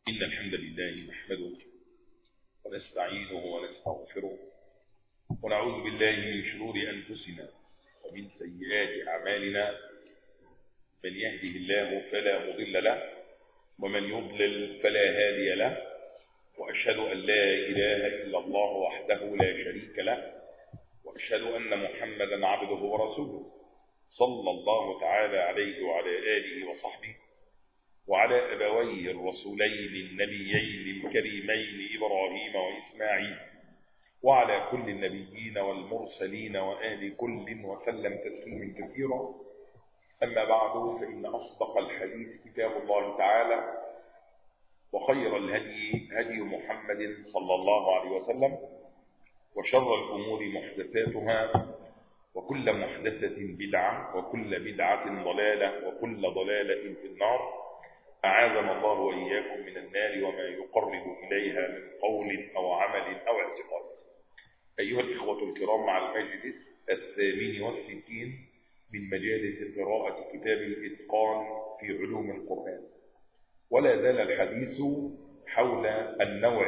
إن الحمد لله نحمده ونستعينه ونستغفره ونعوذ بالله من شرور أنفسنا ومن سيئات أعمالنا. من يهده الله فلا مضل له ومن يضلل فلا هادي له، وأشهد أن لا إله إلا الله وحده لا شريك له، وأشهد أن محمدا عبده ورسوله صلى الله تعالى عليه وعلى آله وصحبه وعلى أبوي الرسولين النبيين الكريمين إبراهيم وإسماعيل وعلى كل النبيين والمرسلين وآل كل وسلم تسليما كثيرا. أما بعد، فإن أصدق الحديث كتاب الله تعالى، وخير الهدي هدي محمد صلى الله عليه وسلم، وشر الأمور محدثاتها، وكل محدثة بدعة، وكل بدعة ضلالة، وكل ضلالة في النار. أعاذنا الله وإياكم من النار وما يقرب إليها من قول أو عمل أو اعتقاد. أيها الإخوة الكرام، مع المجلس 68 من مجالس قراءة كتاب الإتقان في علوم القرآن، ولا زال الحديث حول النوع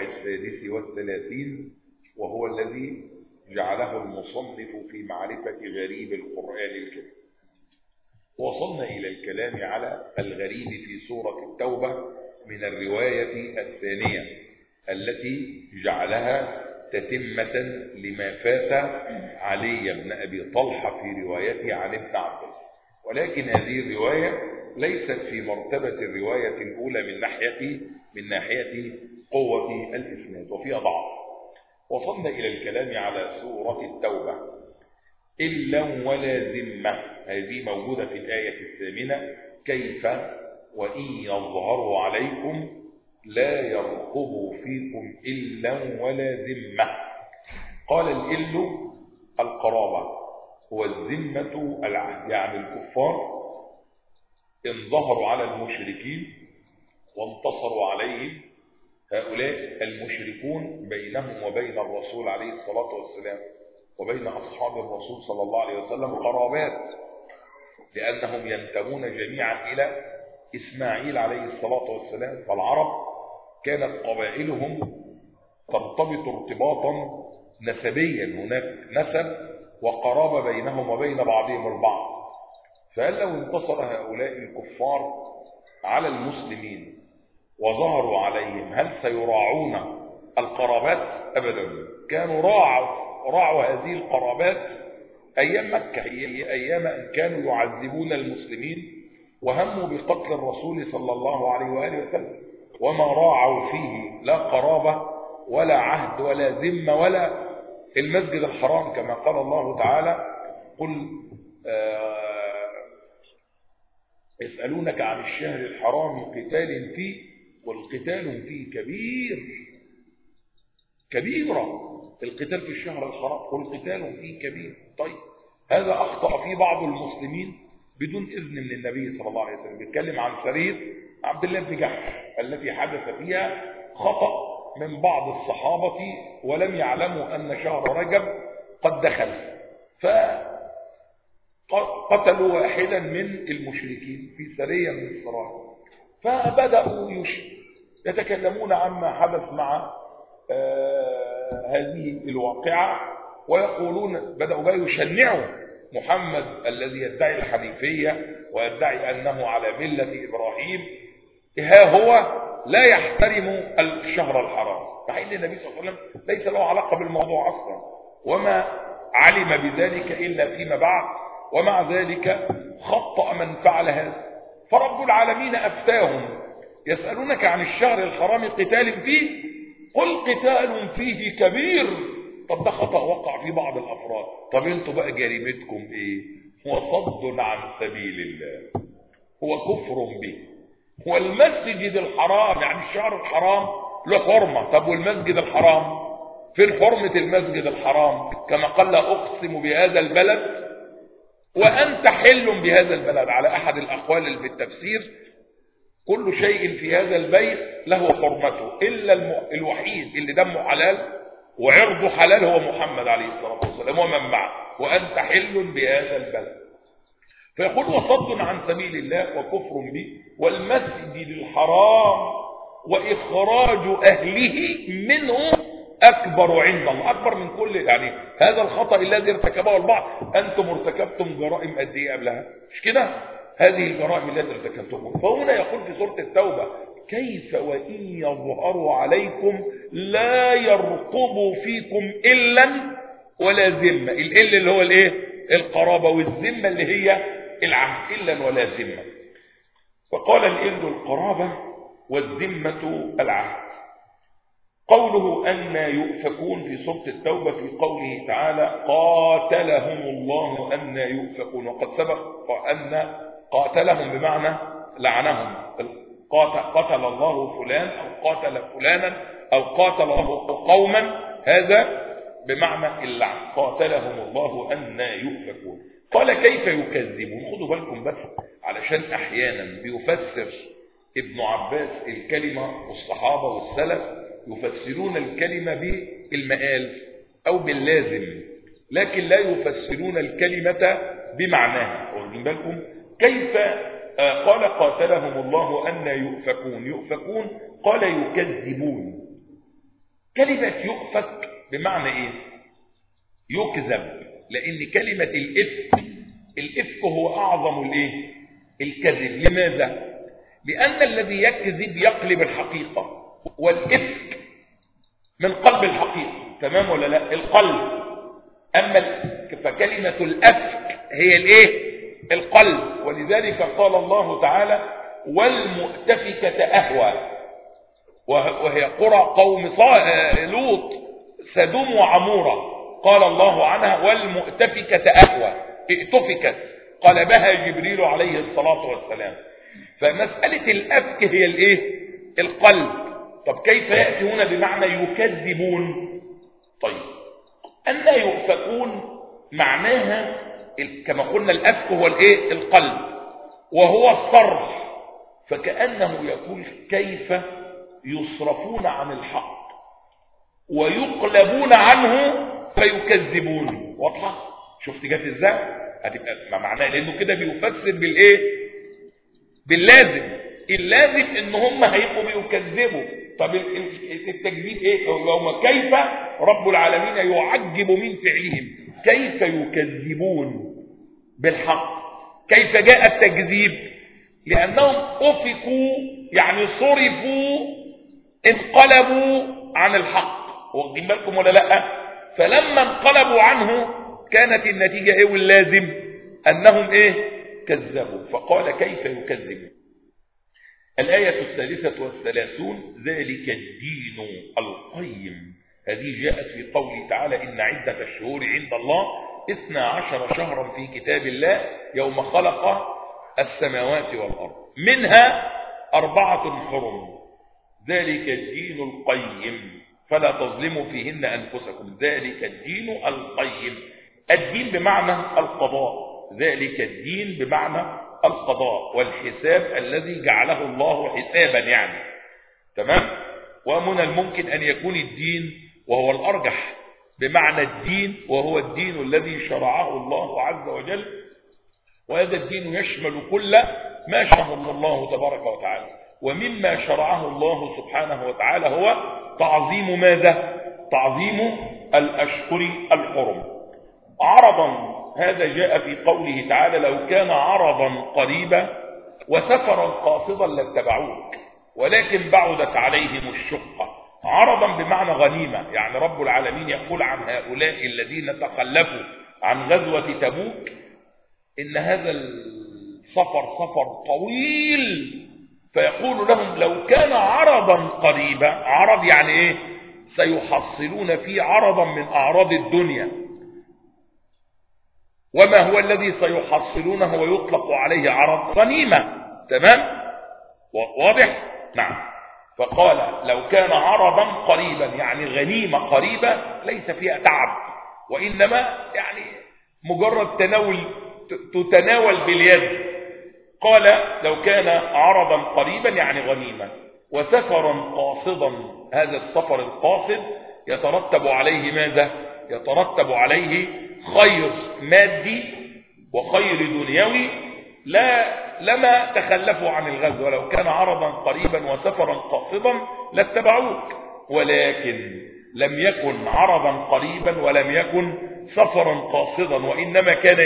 36، وهو الذي جعله المصنف في معرفة غريب القرآن الكريم. وصلنا إلى الكلام على الغريب في سورة التوبة من الرواية الثانية التي جعلها تتمة لما فات علي بن أبي طلحة في روايته عن ابن عباس، ولكن هذه الرواية ليست في مرتبة الرواية الأولى من ناحية قوة الإسناد، وفيها ضعف. وصلنا إلى الكلام على سورة التوبة. إلا ولا ذمة، هذه موجودة في الآية 8. كيف وإن يظهروا عليكم لا يرقبوا فيكم إلا ولا ذمة. قال الإل القرابة، والذمة العهد، يعني الكفار إن ظهروا على المشركين وانتصروا عليهم، هؤلاء المشركون بينهم وبين الرسول عليه الصلاة والسلام وبين أصحاب الرسول صلى الله عليه وسلم قرابات، لأنهم ينتمون جميعا إلى إسماعيل عليه الصلاة والسلام. فالعرب كانت قبائلهم ترتبط ارتباطا نسبيا، هناك نسب وقرابة بينهم وبين بعضهم البعض. فهل لو انتصر هؤلاء الكفار على المسلمين وظهروا عليهم، هل سيراعون القرابات؟ أبدا. كانوا راعوا هذه القرابات أيام مكة، هي أيام أن كانوا يعذبون المسلمين وهموا بقتل الرسول صلى الله عليه وآله وسلم، وما راعوا فيه لا قرابة ولا عهد ولا ذمة ولا المسجد الحرام، كما قال الله تعالى: قل يسألونك عن الشهر الحرام قتال فيه، والقتال فيه كبيرة. القتال في الشهر الحرام والقتال فيه كبير. طيب، هذا أخطأ فيه بعض المسلمين بدون إذن من النبي صلى الله عليه وسلم. بيتكلم عن سرية عبد الله بن جحش التي حدث فيها خطأ من بعض الصحابة ولم يعلموا أن شهر رجب قد دخل، فقتلوا واحدا من المشركين في سرية من السرايا، فبدأوا يتكلمون عما حدث مع هذه الواقعة، ويقولون، بدأوا بقى يشنعوا محمد الذي يدعي الحنيفية ويدعي أنه على ملة إبراهيم، ها هو لا يحترم الشهر الحرام، مع أن النبي صلى الله عليه وسلم ليس له علاقة بالموضوع أصلا، وما علم بذلك إلا فيما بعد، ومع ذلك خطأ من فعل هذا. فرب العالمين أفتاهم: يسألونك عن الشهر الحرام قتال فيه، قل قتال فيه كبير. طب ده خطأ وقع في بعض الأفراد. طب انتوا بقى جريمتكم ايه؟ هو صد عن سبيل الله، هو كفر به. هو المسجد الحرام، يعني الشهر الحرام له حرمة. طب والمسجد الحرام فين حرمة المسجد الحرام؟ كما قال: لا أقسم بهذا البلد وأنت حل بهذا البلد. على أحد الأقوال اللي في التفسير: كل شيء في هذا البيت له حرمته إلا الوحيد اللي دمه حلال وعرضه حلال هو محمد عليه الصلاة والسلام ومن معه، وأنت حل بهذا البلد. فيقول: وصد عن سبيل الله وكفر به والمسجد الحرام وإخراج أهله منه أكبر عند الله، أكبر من كل يعني هذا الخطأ الذي ارتكبه البعض. أنتم ارتكبتم جرائم قد إيه قبلها؟ مش كده؟ هذه الجرائم التي ارتكبتموها. فهنا يقول في سورة التوبة: كيف وإن يظهروا عليكم لا يرقبوا فيكم إلا ولا ذمة. الإل اللي هو الإيه؟ القرابة، والذمة اللي هي العهد. إلا ولا ذمة. فقال الإل القرابة والذمة العهد. قوله أن يؤفكون في سورة التوبة في قوله تعالى: قاتلهم الله أن يؤفكون. وقد سبق أن قاتلهم بمعنى لعنهم. قاتل الله فلان أو قاتل فلانا أو قاتل الله قوما، هذا بمعنى اللعن. قاتلهم الله أن يؤفكون. قال: كيف يكذبون؟ خدوا بالكم بس، علشان أحيانا بيفسر ابن عباس الكلمة والصحابة والسلف يفسرون الكلمة بالمآل أو باللازم، لكن لا يفسرون الكلمة بمعناها. واخدين بالكم؟ كيف قال قاتلهم الله أن يؤفكون؟ يؤفكون قال يكذبون. كلمة يؤفك بمعنى إيه؟ يكذب، لأن كلمة الإفك هو أعظم الإيه؟ الكذب. لماذا؟ لأن الذي يكذب يقلب الحقيقة، والإفك من قلب الحقيقة. تمام ولا لا؟ القلب. أما فكلمة الأفك هي الإيه؟ القلب. ولذلك قال الله تعالى: والمؤتفكة أهوى، وهي قرى قوم لوط، سدوم وعمورة. قال الله عنها: والمؤتفكة أهوى، ائتفكت، قلبها جبريل عليه الصلاة والسلام. فمسألة الأفك هي الإيه؟ القلب. طب كيف يأتي هنا بمعنى يكذبون؟ طيب، أن يؤفكون معناها كما قلنا الأفك هو الإيه؟ القلب، وهو الصرف. فكأنه يقول: كيف يصرفون عن الحق ويقلبون عنه فيكذبون. واضحة؟ شفت جات ازاي؟ هتبقى معناه، لأنه كده بيفسر بالإيه؟ باللازم. اللازم ان هم هيبقوا بيكذبوا. طب التكذيب ايه؟ كيف رب العالمين يعجب من فعلهم؟ كيف يكذبون بالحق؟ كيف جاء التكذيب؟ لانهم افكوا، يعني صرفوا، انقلبوا عن الحق. واخدين بالكم ولا لا؟ فلما انقلبوا عنه كانت النتيجه ايه واللازم؟ انهم ايه؟ كذبوا. فقال: كيف يكذبون. الآية 33: ذلك الدين القيم. هذه جاءت في قوله تعالى: إن عدة الشهور عند الله 12 شهرا في كتاب الله يوم خلق السماوات والأرض منها 4 حرم. ذلك الدين القيم فلا تظلموا فيهن أنفسكم. ذلك الدين القيم. الدين بمعنى القضاء. ذلك الدين بمعنى القضاء والحساب الذي جعله الله حسابا يعني. تمام؟ ومن الممكن أن يكون الدين، وهو الأرجح، بمعنى الدين، وهو الدين الذي شرعه الله عز وجل. وهذا الدين يشمل كل ما شرعه الله تبارك وتعالى. ومما شرعه الله سبحانه وتعالى هو تعظيم ماذا؟ تعظيم الأشهر الحرم. عرضا، هذا جاء في قوله تعالى: لو كان عرضا قريبا وسفرا قاصدا لاتبعوك ولكن بعدت عليهم الشقة. عرضا بمعنى غنيمة، يعني رب العالمين يقول عن هؤلاء الذين تخلفوا عن غزوة تبوك إن هذا السفر سفر طويل، فيقول لهم: لو كان عرضا قريبا. عرض يعني إيه؟ سيحصلون فيه عرضا من أعراض الدنيا. وما هو الذي سيحصلونه ويطلق عليه عرض؟ غنيمة. تمام؟ واضح؟ نعم. فقال: لو كان عرضا قريبا، يعني غنيمة قريبة ليس فيها تعب، وإنما يعني مجرد تتناول باليد. قال: لو كان عرضا قريبا يعني غنيمة، وسفرا قاصدا. هذا السفر القاصد يترتب عليه ماذا؟ يترتب عليه خير مادي وخير دنيوي لا لما تخلفوا عن الغزو، ولو كان عرضا قريبا وسفرا قاصدا لاتبعوك، ولكن لم يكن عرضا قريبا ولم يكن سفرا قاصدا، وإنما كان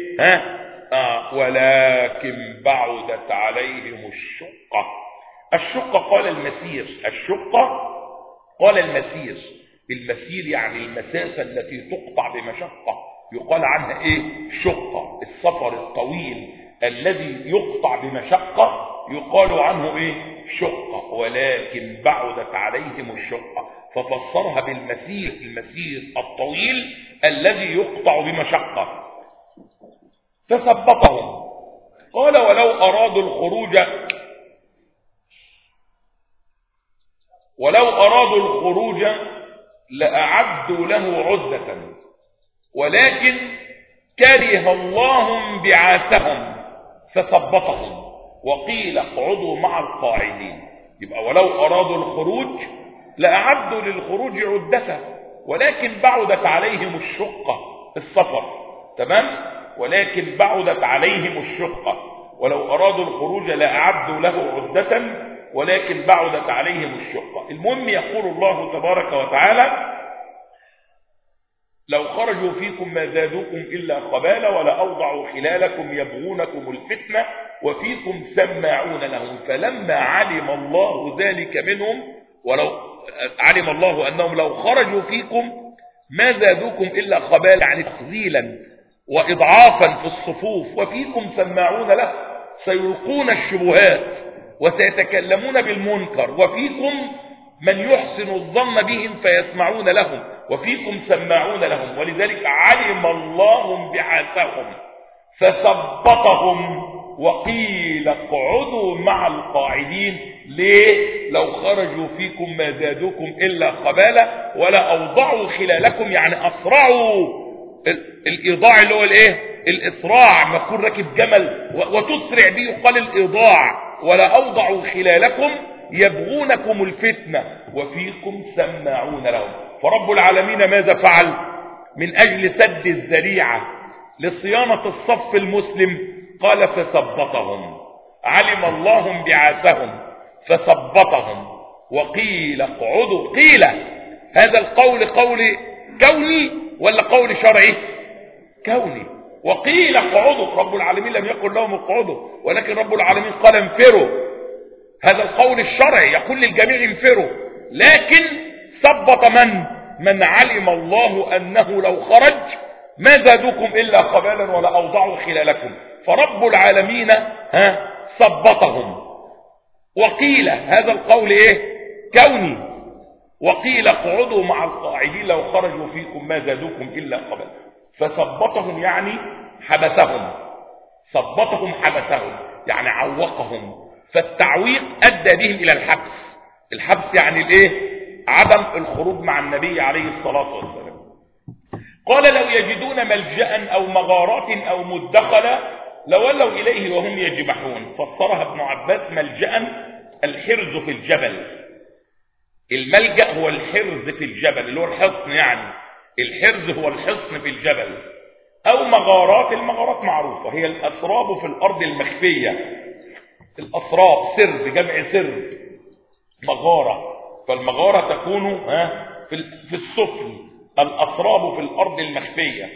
ولكن بعدت عليهم الشقة. الشقة قال المسير، الشقة قال المسير، المسير يعني المسافة التي تقطع بمشقة، يقال عنها شقة. السفر الطويل الذي يقطع بمشقة يقال عنه شقة. ولكن بعدت عليهم الشقة، ففسرها بالمسير، المسير الطويل الذي يقطع بمشقة. فثبطهم، قال ولو أرادوا الخروج لأعدوا له عدة، ولكن كره الله انبعاثهم فثبطهم وقيل اقعدوا مع القاعدين. يبقى ولو أرادوا الخروج لأعدوا للخروج عدة، ولكن بعدت عليهم الشقة، السفر، تمام؟ ولكن بعدت عليهم الشقة. ولو أرادوا الخروج لأعدوا له عدة، ولكن بعدت عليهم الشقة. المهم يقول الله تبارك وتعالى لو خرجوا فيكم ما زادوكم إلا خبالا ولأوضعوا خلالكم يبغونكم الفتنة وفيكم سماعون لهم، فلما علم الله ذلك منهم، ولو علم الله أنهم لو خرجوا فيكم ما زادوكم إلا خبالا، يعني تخذيلا وإضعافا في الصفوف، وفيكم سماعون له، سيلقون الشبهات وسيتكلمون بالمنكر، وفيكم من يحسن الظن بهم فيسمعون لهم، وفيكم سماعون لهم. ولذلك علم الله انبعاثهم فثبطهم وقيل اقعدوا مع القاعدين. ليه؟ لو خرجوا فيكم ما زادوكم إلا خبالا ولا أوضعوا خلالكم، يعني أسرعوا. الإيضاع اللي هو الإسراع، ما تكون راكب جمل وتسرع به يقال الإيضاع. ولا أوضعوا خلالكم يبغونكم الفتنة وفيكم سماعون لهم. فرب العالمين ماذا فعل؟ من أجل سد الذريعة لصيانة الصف المسلم قال فثبطهم، علم الله انبعاثهم فثبطهم وقيل اقعدوا. قيل هذا القول قول كوني ولا قول شرعي؟ كوني. وقيل اقعدوا، رب العالمين لم يقل لهم اقعدوا، ولكن رب العالمين قال انفروا. هذا القول الشرعي يقول للجميع انفروا، لكن ثبط من علم الله أنه لو خرج ما زادوكم إلا خبالا ولا أوضعوا خلالكم، فرب العالمين ثبطهم. وقيل هذا القول كوني، وقيل اقعدوا مع القاعدين لو خرجوا فيكم ما زادوكم إلا خبالا، فثبطهم يعني حبسهم، ثبطهم حبسهم يعني عوقهم. فالتعويق أدى بهم إلى الحبس. الحبس يعني عدم الخروج مع النبي عليه الصلاة والسلام. قال لو يجدون ملجأ أو مغارات أو مدخلا لولوا إليه وهم يجمحون. فسرها ابن عباس ملجأ الحرز في الجبل. الملجأ هو الحرز في الجبل اللي هو الحصن، يعني الحرز هو الحصن في الجبل. أو مغارات، المغارات معروفة هي الأسراب في الأرض المخفية. الأسراب سرب، جمع سرب، مغارة. فالمغارة تكون في السفل، الأسراب في الأرض المخفية.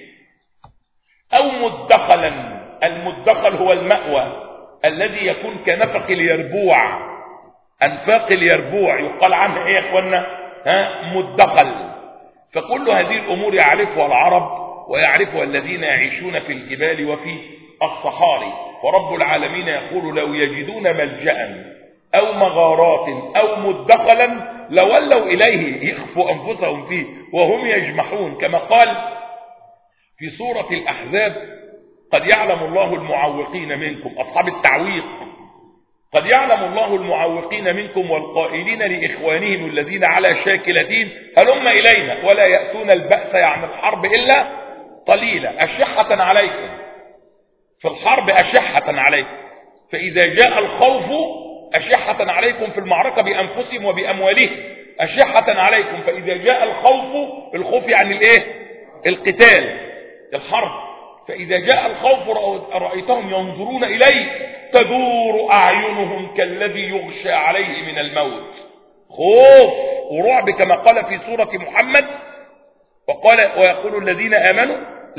أو مدخلا، المدخل هو المأوى الذي يكون كنفق اليربوع، أنفاق اليربوع يقال عنها يا إخوانا مدخل. فكل هذه الأمور يعرفها العرب ويعرفها الذين يعيشون في الجبال وفي الصحاري. ورب العالمين يقول لو يجدون ملجأ أو مغارات أو مدخلا لولوا إليه، يخفوا أنفسهم فيه وهم يجمحون، كما قال في سورة الأحزاب قد يعلم الله المعوقين منكم، أصحاب التعويق، قد يعلم الله المعوقين منكم والقائلين لإخوانهم الذين على شاكلتهم هلم إلينا ولا يأتون البأس يعني الحرب إلا قليلا، أشحة عليكم في الحرب، أشحة عليكم، فإذا جاء الخوف أشحة عليكم في المعركة بأنفسهم وبأموالهم، أشحة عليكم، فإذا جاء الخوف، الخوف يعني القتال، الحرب، فإذا جاء الخوف رأيتهم ينظرون إليه تدور أعينهم كالذي يغشى عليه من الموت. خوف ورعب كما قال في سورة محمد، ويقول الذين آمنوا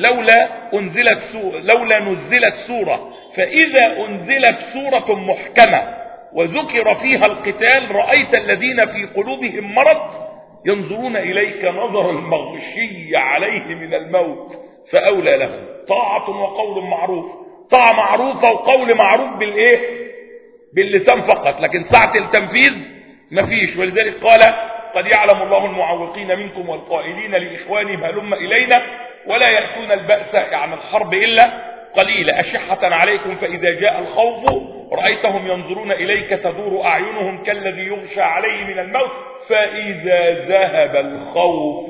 لولا نزلت سورة، فإذا أنزلت سورة محكمة وذكر فيها القتال رأيت الذين في قلوبهم مرض ينظرون إليك نظر المغشي عليه من الموت فأولى لهم. طاعة وقول معروف، طاعة معروفة وقول معروف باللسان فقط، لكن ساعة التنفيذ مفيش. ولذلك قال قد يعلم الله المعوقين منكم والقائلين لإخوانهم هلم إلينا ولا يأتون البأس يعني الحرب إلا قليلا أشحة عليكم فإذا جاء الخوف رأيتهم ينظرون إليك تدور أعينهم كالذي يغشى عليه من الموت فإذا ذهب الخوف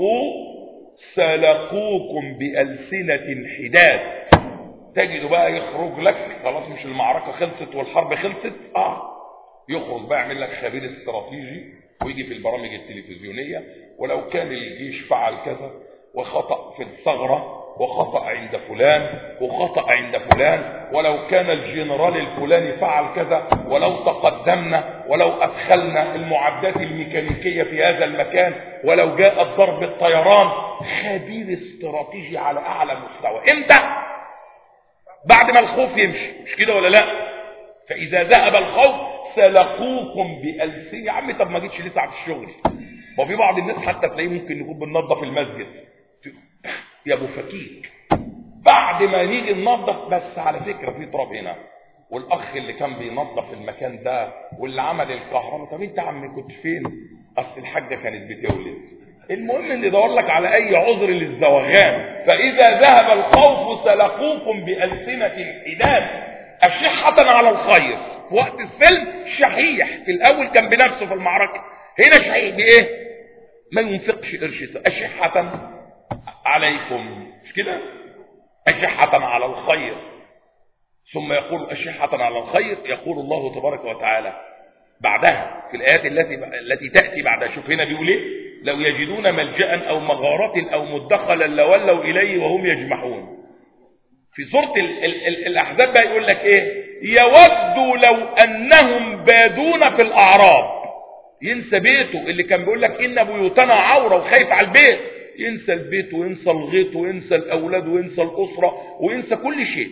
سلقوكم بألسنة حداد. تجد بقى يخرج لك خلاص، مش المعركة خلصت والحرب خلصت، يخرج بقى يعمل لك خبير استراتيجي ويجي في البرامج التلفزيونية ولو كان الجيش فعل كذا وخطأ في الثغرة وخطأ عند فلان وخطأ عند فلان، ولو كان الجنرال الفلاني فعل كذا، ولو تقدمنا ولو أدخلنا المعدات الميكانيكية في هذا المكان، ولو جاء الضرب الطيران. خبير استراتيجي على أعلى مستوى. امتى؟ بعد ما الخوف يمشي، مش كده ولا لا؟ فإذا ذهب الخوف سلقوكم بألسنة. يا عم طب ما جيتش لسه على الشغل؟ وفي بعض الناس حتى تلاقيه ممكن يكون بننظف المسجد يا ابو فكيك، بعد ما نيجي ننظف بس على فكره في تراب هنا، والاخ اللي كان بينظف المكان ده واللي عمل الكهرباء، طب انت يا عم كنت فين؟ اصل الحاجه كانت بتولد. المهم اللي يدور لك على اي عذر للزوغان. فاذا ذهب الخوف سلقوكم بألسنة حداد اشحة على الخير. في وقت السلم شحيح، في الاول كان بنفسه في المعركه، هنا شحيح بايه؟ ما ينفقش قرش. اشحة عليكم، مش كده؟ أشحة على الخير. ثم يقول أشحة على الخير، يقول الله تبارك وتعالى بعدها في الآيات التي تأتي بعدها. شوف هنا بيقول ايه؟ لو يجدون ملجأ أو مغارة أو مدخلا لولوا إليه وهم يجمحون. في سورة الأحزاب بقى يقول لك ايه؟ يودوا لو أنهم بادون في الأعراب. ينسى بيته اللي كان بيقول لك إن بيوتنا عورة وخايف على البيت، ينسى البيت وينسى الغيط وينسى الأولاد وينسى الأسرة وينسى كل شيء.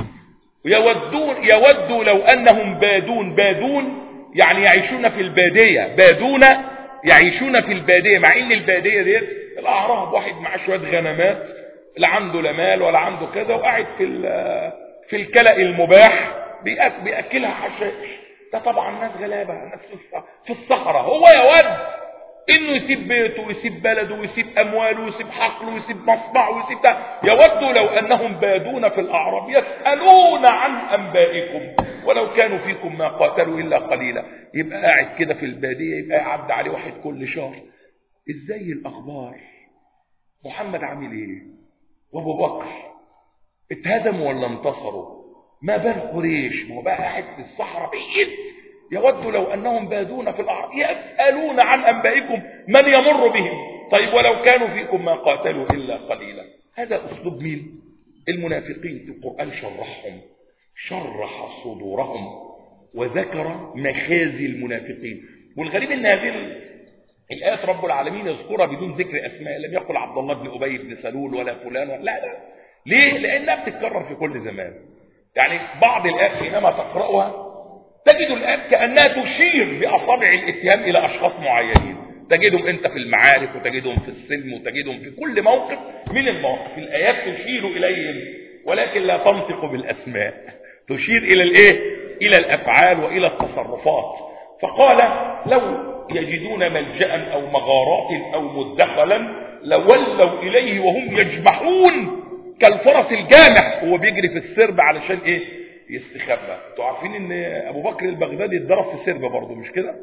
يودوا لو أنهم بادون يعني يعيشون في البادية، بادون يعيشون في البادية، مع إن البادية ديت الأعراب، واحد معاه شوية غنمات لا عنده لا مال ولا عنده كذا وقاعد في الكلأ المباح بيأكلها حشائش. ده طبعا ناس غلابة، ناس في الصحراء. هو يود انه يسيب بيته ويسيب بلده ويسيب امواله ويسيب حقله ويسيب مصنعه ويسيب ده. يودوا لو انهم بادون في الاعراب يسالون عن انبائكم ولو كانوا فيكم ما قاتلوا الا قليلا. يبقى قاعد كده في الباديه، يبقى يعدي عليه واحد كل شهر، ازاي الاخبار؟ محمد عامل ايه؟ وابو بكر اتهدموا ولا انتصروا؟ ما بال قريش؟ ما هو بقى قاعد في الصحراء بعيد. يودوا لو أنهم بادون في الأرض يسألون عن أنبائكم من يمر بهم. طيب ولو كانوا فيكم ما قاتلوا إلا قليلا. هذا أسلوب مين؟ المنافقين. في القرآن شرحهم، شرح صدورهم وذكر مخازي المنافقين. والغريب أن هذه الآيات رب العالمين يذكرها بدون ذكر أسماء. لم يقل عبد الله بن أبي بن سلول ولا فلان، لا. ليه؟ لأنها بتتكرر في كل زمان. يعني بعض الآيات حينما تقرأها تجد الآن كأنها تشير بأصابع الاتهام إلى أشخاص معينين. تجدهم أنت في المعارك وتجدهم في السلم وتجدهم في كل موقف من المواقف. الآيات تشير إليهم ولكن لا تنطق بالأسماء، تشير إلى الإيه؟ إلى الأفعال وإلى التصرفات. فقال لو يجدون ملجأ أو مغارات أو مدخلا لولوا إليه وهم يجمحون كالفرس الجامح. هو بيجري في السرب علشان إيه؟ يستخبى. انتوا عارفين ان ابو بكر البغدادي اتضرب في سربه برضه، مش كده؟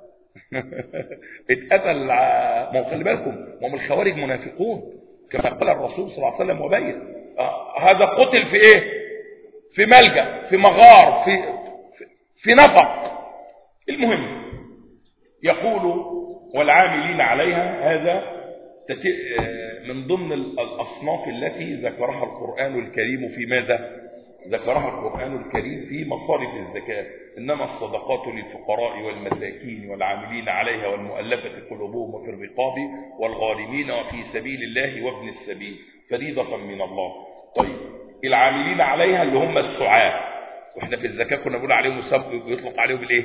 اتقتل. ما هو خلي بالكم، ما هم الخوارج منافقون كما قال الرسول صلى الله عليه وسلم وبين. هذا قتل في ايه؟ في ملجأ، في مغار، في نفق. المهم يقول والعاملين عليها. هذا من ضمن الأصناف التي ذكرها القرآن الكريم في ماذا؟ ذكرها القرآن الكريم في مصارف الزكاة. إنما الصدقات للفقراء والمساكين والعاملين عليها والمؤلفة قلوبهم وفي الرقاب والغارمين وفي سبيل الله وابن السبيل فريضة من الله. طيب العاملين عليها اللي هم السعاة، واحنا في الزكاة كنا بنقول عليهم يطلق عليهم الايه؟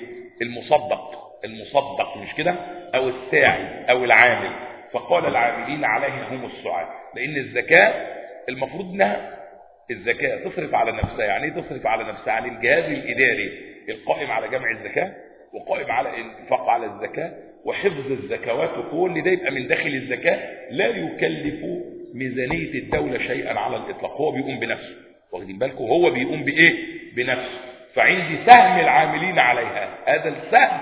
المصدق مش كده؟ او الساعي او العامل. فقال العاملين عليها هم السعاة، لان الزكاة المفروض انها الزكاة تصرف على نفسها. يعني ايه تصرف على نفسها؟ يعني الجهاز الاداري القائم على جمع الزكاة وقائم على الانفاق على الزكاة وحفظ الزكوات وكل ده يبقى من داخل الزكاة، لا يكلف ميزانية الدولة شيئا على الاطلاق، هو بيقوم بنفسه. واخدين بالكم؟ هو بيقوم بايه؟ بنفسه. فعندي سهم العاملين عليها، هذا السهم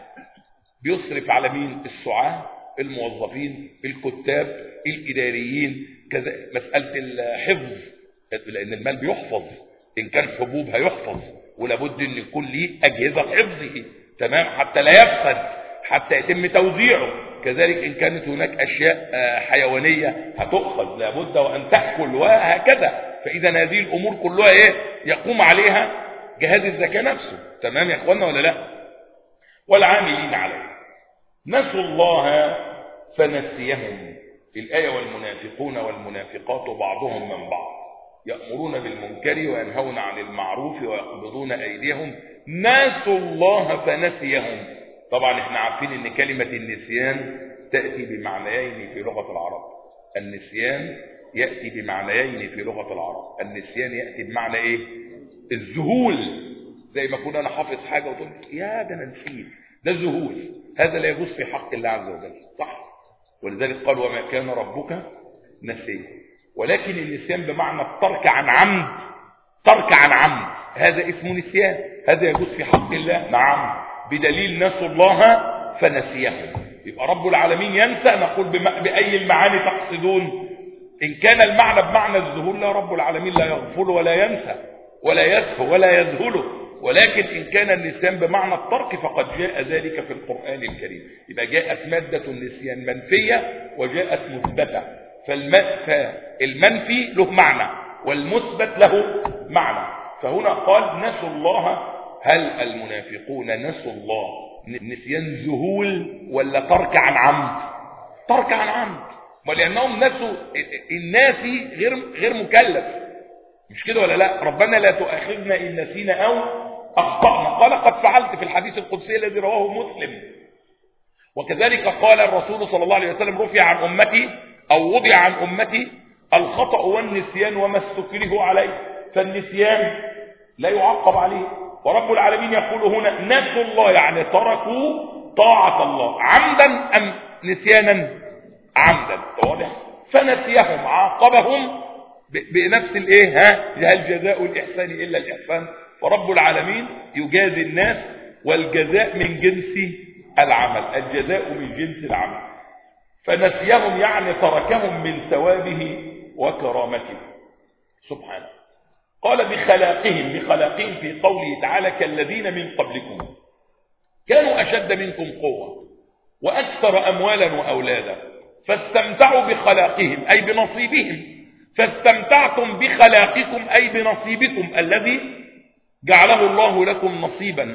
بيصرف على مين؟ السعاة، الموظفين، الكتاب، الاداريين، كذا. مسألة الحفظ، لان المال بيحفظ، ان كان حبوب هيحفظ ولابد ان يكون ليه اجهزه حفظه، تمام، حتى لا يفسد، حتى يتم توزيعه. كذلك ان كانت هناك اشياء حيوانيه هتؤخذ لابد وان تاكل وهكذا. فاذا هذه الامور كلها ايه؟ يقوم عليها جهاز الزكاه نفسه. تمام يا اخوانا ولا لا؟ والعاملين عليه نسوا الله فنسيهم. الايه والمنافقون والمنافقات بعضهم من بعض يأمرون بالمنكر وينهون عن المعروف ويقبضون أيديهم نسوا الله فنسيهم. طبعا احنا عارفين ان كلمة النسيان تأتي بمعنيين في لغة العرب. النسيان يأتي بمعنيين في لغة العرب. النسيان يأتي بمعنى ايه؟ الذهول، زي ما كنا انا حافظ حاجة وتقول يا ده انا نسيت، ده الذهول. هذا لا يجوز في حق الله عز وجل، صح؟ ولذلك قال وما كان ربك نسيا. ولكن النسيان بمعنى الترك عن عمد، ترك عن عمد، هذا اسمه نسيان، هذا يجوز في حق الله، نعم، بدليل نسوا الله فنسيهم. يبقى رب العالمين ينسى، نقول بأي المعاني تقصدون؟ إن كان المعنى بمعنى الذهول لا، رب العالمين لا يغفل ولا ينسى ولا يسهو ولا يذهله. ولكن إن كان النسيان بمعنى الترك فقد جاء ذلك في القرآن الكريم. يبقى جاءت مادة النسيان منفية وجاءت مثبتة. فالمنفي له معنى والمثبت له معنى. فهنا قال نسوا الله. هل المنافقون نسوا الله نسيان ذهول ولا ترك عن عمد؟ ترك عن عمد، ولأنهم نسوا. الناسي غير مكلف، مش كده ولا لا؟ ربنا لا تؤاخذنا إن نسينا أو أخطأنا، قال قد فعلت في الحديث القدسي الذي رواه مسلم. وكذلك قال الرسول صلى الله عليه وسلم رفع عن أمتي أو وضع عن أمتي الخطأ والنسيان وما استكره عليه. فالنسيان لا يعقب عليه. ورب العالمين يقول هنا نسوا الله، يعني تركوا طاعة الله عمدا أم نسيانا؟ عمدا، واضح؟ فنسيهم، عاقبهم بنفس الايه؟ هل جزاء الإحسان إلا الإحسان؟ فرب العالمين يجازي الناس، والجزاء من جنس العمل، الجزاء من جنس العمل. فنسيهم يعني تركهم من ثوابه وكرامته سبحانه. قال بخلاقهم في قوله تعالى كالذين من قبلكم كانوا أشد منكم قوة وأكثر أموالا وأولادا فاستمتعوا بخلاقهم أي بنصيبهم، فاستمتعتم بخلاقكم أي بنصيبكم الذي جعله الله لكم نصيبا.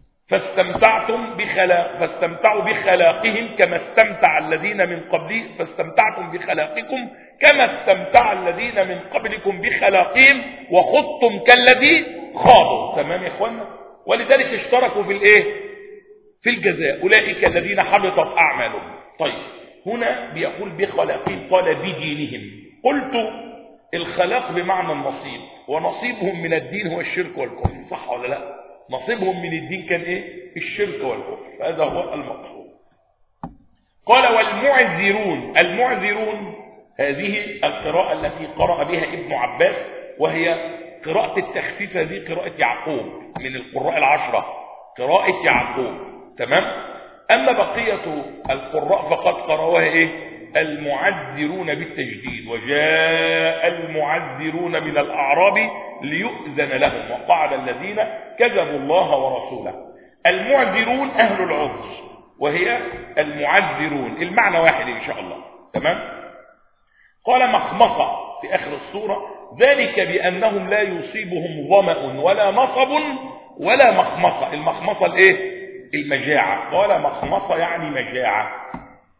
فاستمتعوا بخلاقهم كما استمتع الذين من قبلهم، فاستمتعتم بخلاقكم كما استمتع الذين من قبلكم بخلاقهم وخضتم كالذي خاضوا. تمام يا اخوانا؟ ولذلك اشتركوا في الايه؟ في الجزاء. اولئك الذين حبطت اعمالهم. طيب هنا بيقول بخلاقهم، قال بدينهم. قلت الخلاق بمعنى النصيب، ونصيبهم من الدين هو الشرك والكفر، صح ولا لا؟ نصيبهم من الدين كان ايه؟ الشرك والكفر، هذا هو المقصود. قال والمعذرون. المعذرون هذه القراءة التي قرأ بها ابن عباس، وهي قراءة التخفيف، هذه قراءة يعقوب من القراء العشرة، قراءة يعقوب. تمام؟ أما بقية القراء فقد قرأوها ايه؟ المعذرون بالتجديد. وجاء المعذرون من الأعراب ليؤذن لهم وقعد الذين كذبوا الله ورسوله. المعذرون أهل العذر، وهي المعذرون المعنى واحد إن شاء الله. تمام. قال مخمصة في آخر السورة: ذلك بأنهم لا يصيبهم ظمأ ولا نصب ولا مخمصة. المخمصة الايه؟ المجاعة. قال مخمصة يعني مجاعة.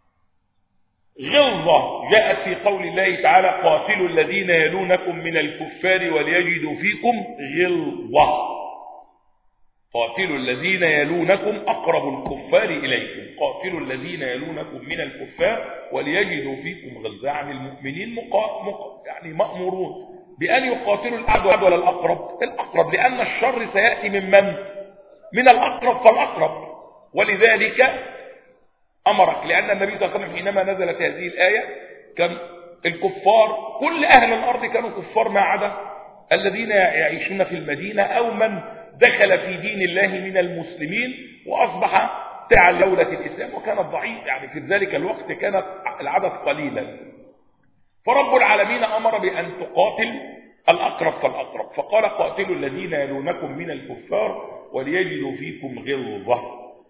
غلظة جاءت في قول الله تعالى: قاتلوا الذين يلونكم من الكفار وليجدوا فيكم غلظة. قاتلوا الذين يلونكم أقرب الكفار إليكم. قاتلوا الذين يلونكم من الكفار وليجدوا فيكم غلظة. يعني المؤمنين يعني مأمورون بأن يقاتلوا الأعداء ولا الأقرب؟ الأقرب، لأن الشر سيأتي من من؟ من الأقرب فالأقرب. ولذلك أمرك، لأن النبي صلى الله عليه وسلم حينما نزلت هذه الآية كان الكفار كل أهل الأرض كانوا كفار ما عدا الذين يعيشون في المدينة أو من دخل في دين الله من المسلمين وأصبح تعال دولة الإسلام، وكانت ضعيف يعني في ذلك الوقت كانت العدد قليلا. فرب العالمين أمر بأن تقاتل الأقرب فالأقرب، فقال: قاتلوا الذين يلونكم من الكفار وليجدوا فيكم غلظة.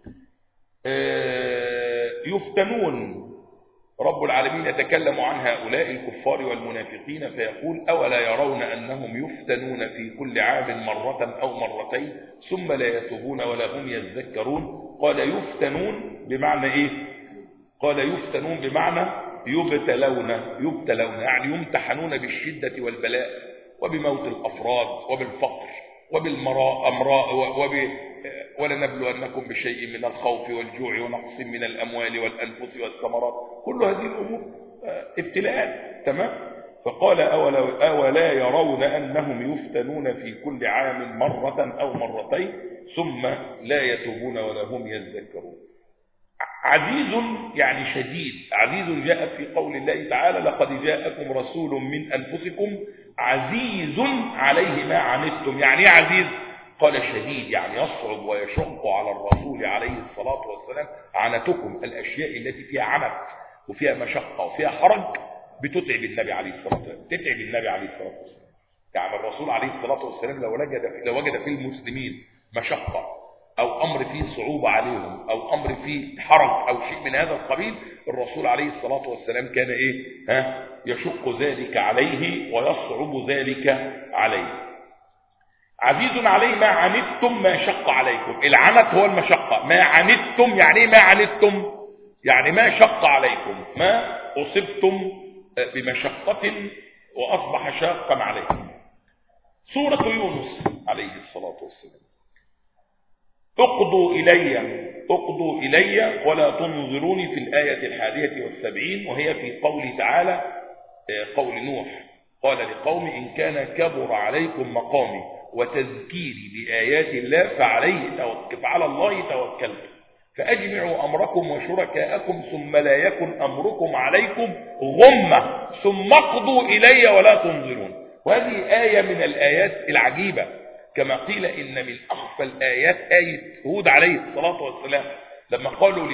يفتنون. رب العالمين يتكلم عن هؤلاء الكفار والمنافقين فيقول: أولا يرون أنهم يفتنون في كل عام مرة أو مرتين ثم لا يتوبون ولا هم يذكرون. قال يفتنون بمعنى إيه؟ قال يفتنون بمعنى يبتلون يعني يمتحنون بالشدة والبلاء وبموت الأفراد وبالفقر وبالأمراء ولنبلونكم بشيء من الخوف والجوع ونقص من الأموال والأنفس والثمرات. كل هذه الأمور ابتلاءات. تمام. فقال: أولا يرون أنهم يفتنون في كل عام مرة أو مرتين ثم لا يتوبون ولا هم يذكرون. عزيز يعني شديد. عزيز جاءت في قول الله تعالى: لقد جاءكم رسول من أنفسكم عزيز عليه ما عنتم. يعني ايه عزيز؟ قال شديد، يعني يصعب ويشق على الرسول عليه الصلاة والسلام عنتكم، الأشياء التي فيها عنت وفيها مشقة وفيها حرج بتتعب النبي عليه الصلاة والسلام، تتعب النبي عليه الصلاة والسلام. يعني الرسول عليه الصلاة والسلام لو وجد في المسلمين مشقة أو أمر فيه صعوبة عليهم أو أمر فيه حرج أو شيء من هذا القبيل، الرسول عليه الصلاة والسلام كان إيه؟ يشق ذلك عليه ويصعب ذلك عليه. عزيز عليه ما عنتم ما شق عليكم. العنت هو المشقة. ما عنتم يعني ايه؟ ما عنتم يعني ما شق عليكم، ما أصبتم بمشقة وأصبح شاقا عليكم. سورة يونس عليه الصلاة والسلام: اقضوا إلي ولا تنظروني في الآية 71، وهي في قوله تعالى قول نوح قال لقوم: إن كان كبر عليكم مقامي وتذكيري بآيات الله فعلى الله توكلت فأجمعوا أمركم وشركاءكم ثم لا يكن أمركم عليكم غمة ثم اقضوا إلي ولا تنظرون. وهذه آية من الآيات العجيبة، كما قيل إن من أخفى الآيات آية هود عليه الصلاة والسلام لما قالوا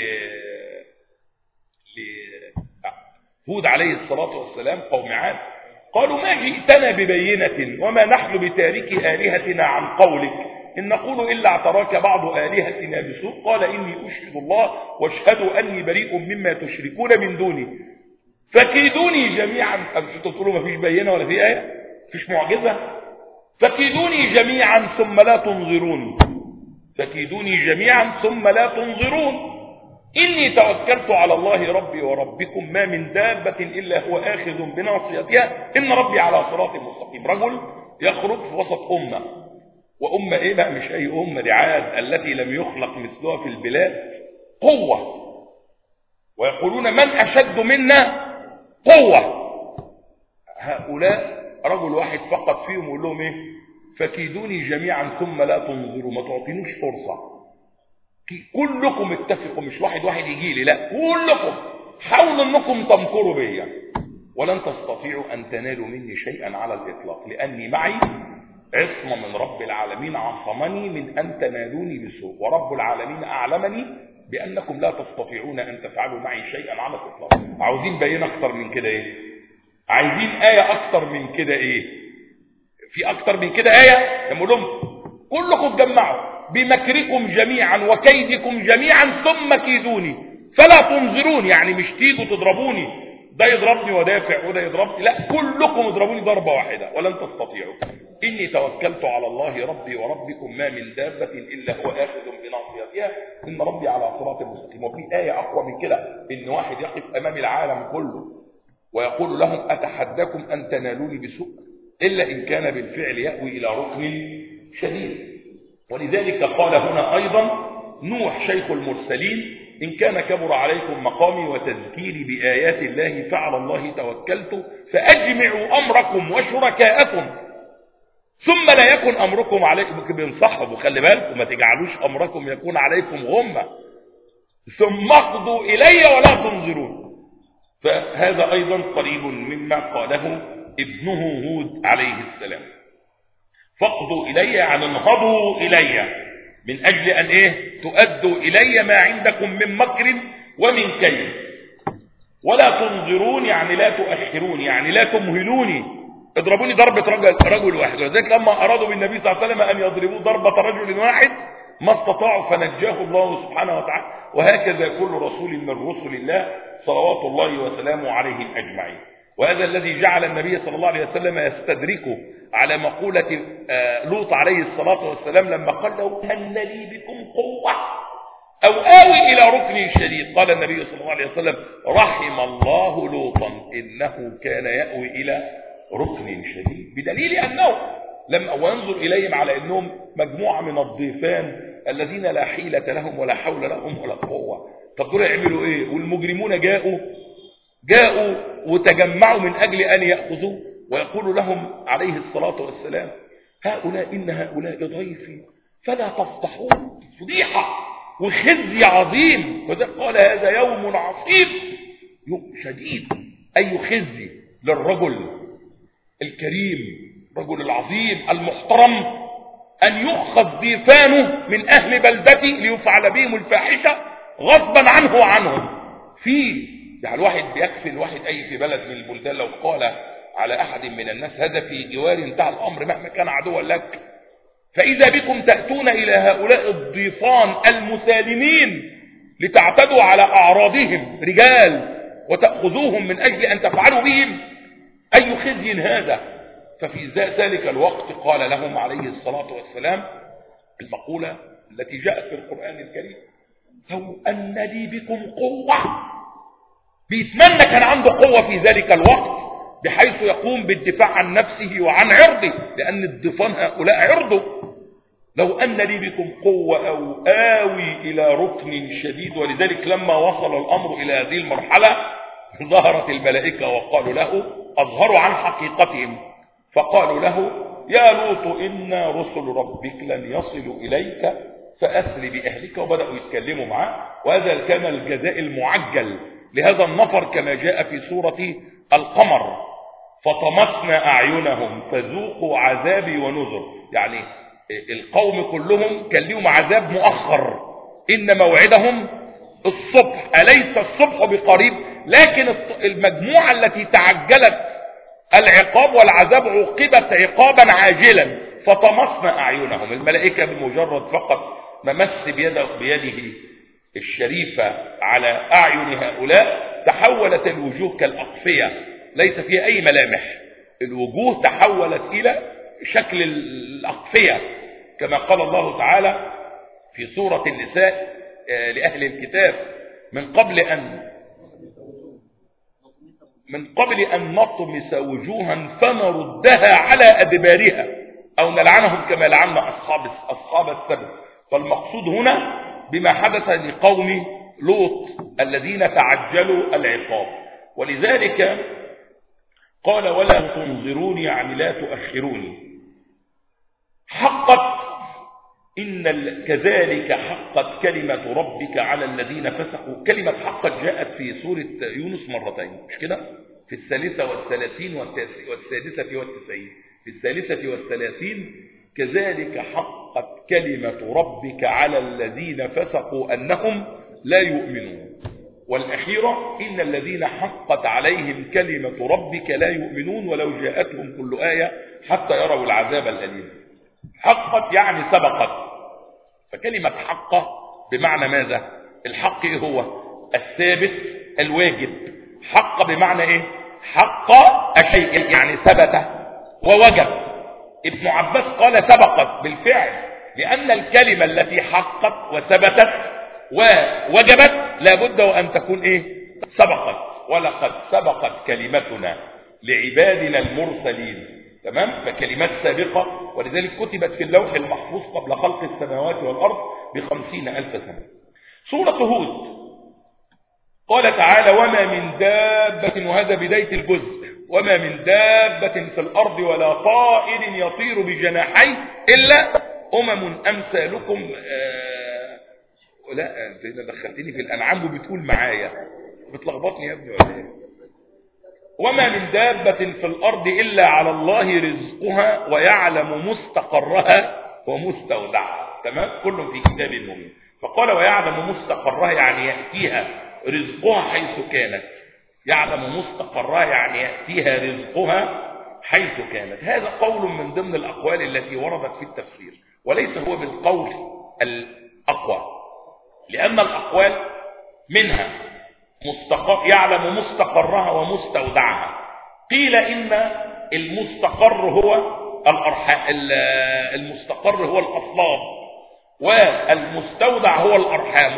هود عليه الصلاة والسلام قوم عاد قالوا: ما جئتنا ببينة وما نحن بتارك آلهتنا عن قولك إن نقول إلا اعتراك بعض آلهتنا بسوء قال: إني أشهد الله واشهدوا أني بريء مما تشركون من دوني فكيدوني جميعا. تقولوا ما فيش بينة ولا في آية، فيش معجزة. فكيدوني جميعا ثم لا تنظرون. فكيدوني جميعا ثم لا تنظرون. إني توكلت على الله ربي وربكم ما من دابة إلا هو آخذ بناصيتها إن ربي على صراط مستقيم. رجل يخرج في وسط أمة، وأمة إيه بقى؟ مش أي أمة، دي عاد التي لم يخلق مثلها في البلاد، قوة، ويقولون: من أشد منا قوة. هؤلاء رجل واحد فقط فيهم يقول لهم إيه؟ فكيدوني جميعا ثم لا تنظروا، ما تعطينوش فرصة. كلكم اتفقوا، مش واحد يجي لي، لا، كلكم حاولوا انكم تمكروا بيا ولن تستطيعوا ان تنالوا مني شيئا على الاطلاق، لاني معي عصمة من رب العالمين عصمني من ان تنالوني بسوء، ورب العالمين اعلمني بانكم لا تستطيعون ان تفعلوا معي شيئا على الاطلاق. عاوزين بيان اكتر من كده ايه؟ عايزين آية اكتر من كده ايه؟ في اكتر من كده آية؟ لما لهم كلكم تجمعوا بمكركم جميعا وكيدكم جميعا ثم كيدوني فلا تنظرون، يعني مش تيجوا تضربوني، ده يضربني ودافع وده يضربني، لا كلكم اضربوني ضربة واحدة ولن تستطيعوا. إني توكلت على الله ربي وربكم ما من دابة إلا هو آخذ بناصيتها إن ربي على صراط مستقيم. وفي آية أقوى من كده، إن واحد يقف أمام العالم كله ويقول لهم أتحداكم أن تنالوني بسوء إلا إن كان بالفعل يأوي إلى ركن شديد. ولذلك قال هنا أيضا نوح شيخ المرسلين: إن كان كبر عليكم مقامي وتذكيري بآيات الله فعلى الله توكلت فأجمعوا أمركم وشركاءكم ثم لا يكن أمركم عليكم. بينصحوا خلي بالكم ما تجعلوش أمركم يكون عليكم غمة، ثم اقضوا إلي ولا تنظرون. فهذا أيضا قريب مما قاله ابنه هود عليه السلام: فاقضوا إلي يعني انهضوا إلي من أجل أن تؤدوا إلي ما عندكم من مكر ومن كيد، ولا تنظرون يعني لا تؤخرون، يعني لا تمهلوني، اضربوني ضربة رجل واحد. ولذلك لما أرادوا بالنبي صلى الله عليه وسلم أن يضربوا ضربة رجل واحد ما استطاعوا فنجاه الله سبحانه وتعالى. وهكذا كل رسول من رسل الله صلوات الله وسلامه عليهم أجمعين. وهذا الذي جعل النبي صلى الله عليه وسلم يستدركه على مقولة لوط عليه الصلاة والسلام لما قال له أن لي بكم قوة أو آوي إلى ركن شديد. قال النبي صلى الله عليه وسلم: رحم الله لوطا إنه كان يأوي إلى ركن شديد، بدليل أنه لما وينظر إليهم على أنهم مجموعة من الضيفان الذين لا حيلة لهم ولا حول لهم ولا قوة. طب دول يعملوا إيه؟ والمجرمون جاءوا وتجمعوا من أجل أن يأخذوا، ويقول لهم عليه الصلاة والسلام: إن هؤلاء ضيفي فلا تفضحون. فضيحة وخزي عظيم. وذلك قال: هذا يوم عصيب، يوم شديد. أي خزي للرجل الكريم، الرجل العظيم المحترم، أن يؤخذ ضيفانه من أهل بلدته ليفعل بهم الفاحشة غصبا عنه وعنهم. يعني الواحد بيكفي الواحد أي في بلد من البلدان لو قال على أحد من الناس هذا في جوار انتهى الأمر مهما كان عدوا لك. فإذا بكم تأتون إلى هؤلاء الضيفان المسالمين لتعتدوا على أعراضهم رجال وتأخذوهم من أجل أن تفعلوا بهم، أي خزي هذا. ففي ذلك الوقت قال لهم عليه الصلاة والسلام المقولة التي جاءت في القرآن الكريم: لو أن لي بكم قوة. بيتمنى كان عنده قوة في ذلك الوقت بحيث يقوم بالدفاع عن نفسه وعن عرضه، لأن الضيفان هؤلاء عرضه. لو أن لي بكم قوة أو آوي إلى ركن شديد. ولذلك لما وصل الأمر إلى هذه المرحلة ظهرت الملائكة وقالوا له، أظهروا عن حقيقتهم، فقالوا له: يا لوط إنا رسل ربك لن يصلوا إليك فأسر بأهلك. وبدأوا يتكلموا معه. وهذا كان الجزاء المعجل لهذا النفر كما جاء في سورة القمر: فطمسنا أعينهم فذوقوا عذابي ونذر. يعني القوم كلهم كان لهم عذاب مؤخر، إن موعدهم الصبح، أليس الصبح بقريب؟ لكن المجموعة التي تعجلت العقاب والعذاب عوقبت عقابا عاجلا. فطمسنا أعينهم، الملائكة بمجرد فقط ممس بيده الشريفة على أعين هؤلاء تحولت الوجوه كالأقفية ليس فيها أي ملامح. الوجوه تحولت إلى شكل الأقفية كما قال الله تعالى في سورة النساء لأهل الكتاب: من قبل أن نطمس وجوها فنردها على أدبارها أو نلعنهم كما لعنا أصحاب السبت. فالمقصود هنا بما حدث لقوم لوط الذين تعجلوا العقاب. ولذلك قال: ولا تنظروني يعني لا تؤخروني. حقت كذلك حقت كلمة ربك على الذين فسقوا. كلمة حقت جاءت في سورة يونس مرتين، مش كده؟ في 33 والسادسة والتسعين. في 33 كذلك حقت كلمة ربك على الذين فسقوا أنهم لا يؤمنون. والأخيرة: إن الذين حقت عليهم كلمة ربك لا يؤمنون ولو جاءتهم كل آية حتى يروا العذاب الأليم. حقت يعني سبقت. فكلمة حق بمعنى ماذا؟ الحق إيه هو؟ الثابت الواجب. حق بمعنى ايه؟ حق الشيء يعني ثبت ووجب. ابن عباس قال سبقت بالفعل، لأن الكلمة التي حقت وثبتت ووجبت لابد وأن تكون ايه؟ سبقت. ولقد سبقت كلمتنا لعبادنا المرسلين. تمام؟ فكلمات سابقة، ولذلك كتبت في اللوح المحفوظ قبل خلق السماوات والأرض ب50,000 سنة. سورة هود قال تعالى وما من دابة، وهذا بداية الجزء، وما من دابة في الأرض ولا طائر يطير بجناحيه إلا أمثالكم. لا انت دخلتني في الأنعام وبتقول معايا، بتلخبطني يا ابني ولا ايه؟ وما من دابة في الأرض إلا على الله رزقها ويعلم مستقرها ومستودعها. تمام؟ كل في كتاب مبين. فقال ويعلم مستقرها يعني يأتيها رزقها حيث كانت. يعلم مستقرها يعني يأتيها رزقها حيث كانت. هذا قول من ضمن الأقوال التي وردت في التفسير، وليس هو بالقول الأقوى، لأن الأقوال منها يعلم مستقرها ومستودعها. قيل إن المستقر هو المستقر هو الأصلاب، والمستودع هو الأرحام.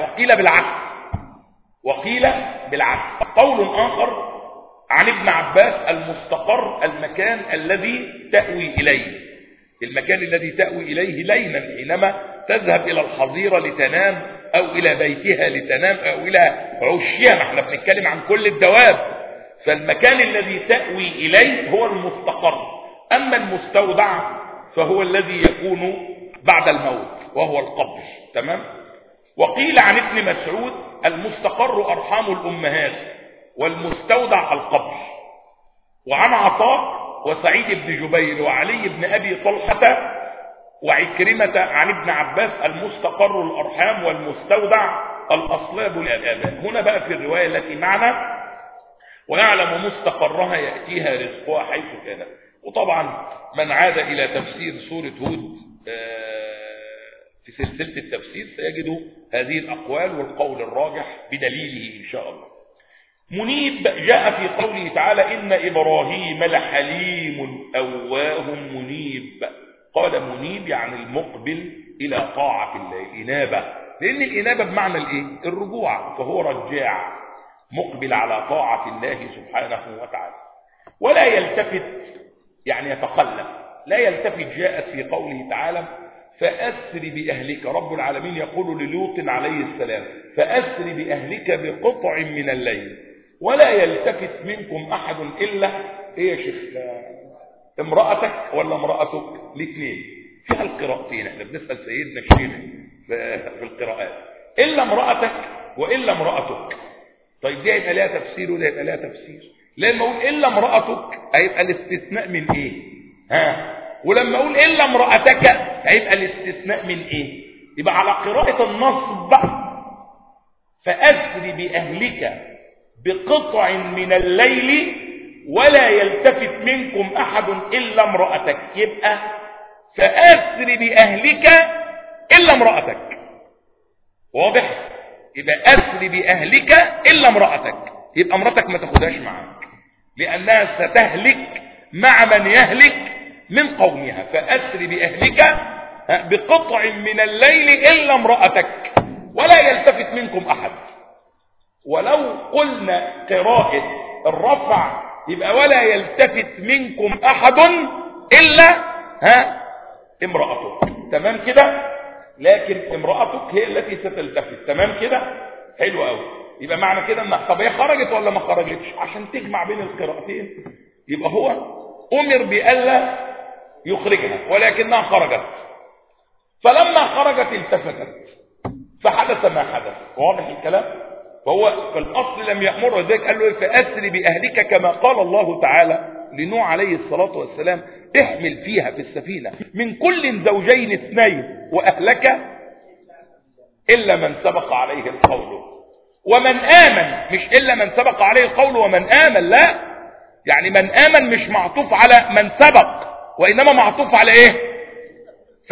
وقيل بالعكس. قول آخر عن ابن عباس المستقر المكان الذي تأوي إليه، المكان الذي تأوي إليه ليلا حينما تذهب إلى الحظيرة لتنام، أو إلى بيتها لتنام، أو إلى عشيها. احنا بنتكلم عن كل الدواب. فالمكان الذي تأوي إليه هو المستقر. أما المستودع فهو الذي يكون بعد الموت وهو القبر. تمام؟ وقيل عن ابن مسعود المستقر أرحام الأمهات والمستودع القبر. وعن عطاء وسعيد بن جبير وعلي بن أبي طلحة وعكرمة عن ابن عباس المستقر الأرحام والمستودع الأصلاب الآباء. هنا بقى في الرواية التي معنا ويعلم مستقرها يأتيها رزقها حيث كانت. وطبعا من عاد إلى تفسير سورة هود في سلسلة التفسير سيجد هذه الأقوال والقول الراجح بدليله إن شاء الله. منيب جاء في قوله تعالى إن إبراهيم لحليم أواه منيب. قال منيب يعني المقبل إلى طاعة الله، الإنابة، لأن الإنابة بمعنى الإيه؟ الرجوع، فهو رجاع مقبل على طاعة الله سبحانه وتعالى. ولا يلتفت يعني يتخلف، لا يلتفت. جاءت في قوله تعالى فأسر بأهلك. رب العالمين يقول للوط عليه السلام فأسر بأهلك بقطع من الليل ولا يلتفت منكم أحد إلا إيه يا شيخ؟ امرأتك ولا امرأتك؟ الاثنين فيها القراءتين. احنا بنسأل سيدنا الشيخ في القراءات إلا امرأتك وإلا امرأتك. طيب دي هيبقى لها تفسير وده هيبقى لها تفسير. لما اقول إلا امرأتك هيبقى الاستثناء من إيه؟ ولما اقول إلا امرأتك هيبقى الاستثناء من إيه؟ يبقى على قراءة النصب فأسر بأهلك بقطع من الليل ولا يلتفت منكم أحد إلا امرأتك. يبقى فأسر بأهلك إلا امرأتك. واضح؟ يبقى أسر بأهلك إلا امرأتك. يبقى امرأتك ما تاخدهاش معاك لأنها ستهلك مع من يهلك من قومها. فأسر بأهلك بقطع من الليل إلا امرأتك ولا يلتفت منكم أحد. ولو قلنا قراءة الرفع يبقى ولا يلتفت منكم أحد إلا امرأتك. تمام كده؟ لكن امرأتك هي التي ستلتفت. تمام كده؟ حلو قوي. يبقى معنى كده ان طب هي خرجت ولا ما خرجتش؟ عشان تجمع بين القراءتين يبقى هو أمر بألا يخرجها ولكنها خرجت. فلما خرجت التفتت فحدث ما حدث. واضح الكلام؟ فهو في الأصل لم يأمره ذلك، قال له فأسر بأهلك كما قال الله تعالى لنوح عليه الصلاة والسلام احمل فيها في السفينة من كل زوجين اثنين وأهلك إلا من سبق عليه القول ومن آمن. مش إلا من سبق عليه القول ومن آمن، لا، يعني من آمن مش معطوف على من سبق وإنما معطوف على إيه؟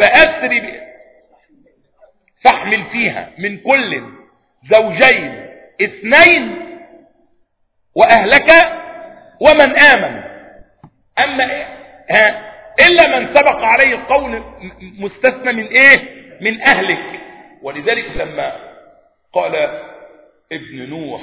فأسر فاحمل فيها من كل زوجين اثنين وأهلك ومن آمن. أما إلا من سبق عليه القول مستثنى من من أهلك. ولذلك لما قال ابن نوح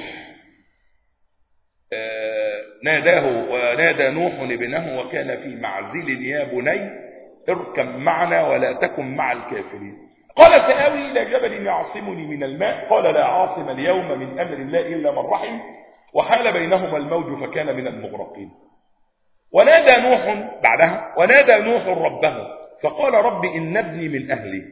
ونادى نوح ابنه وكان في معزل يا بني اركب معنا ولا تكن مع الكافرين. قال سآوي إلى جبل يعصمني من الماء قال لا عاصم اليوم من أمر الله إلا من رحم وحال بينهما الموج فكان من المغرقين. ونادى نوح ربه فقال رب إن ابني من أهلي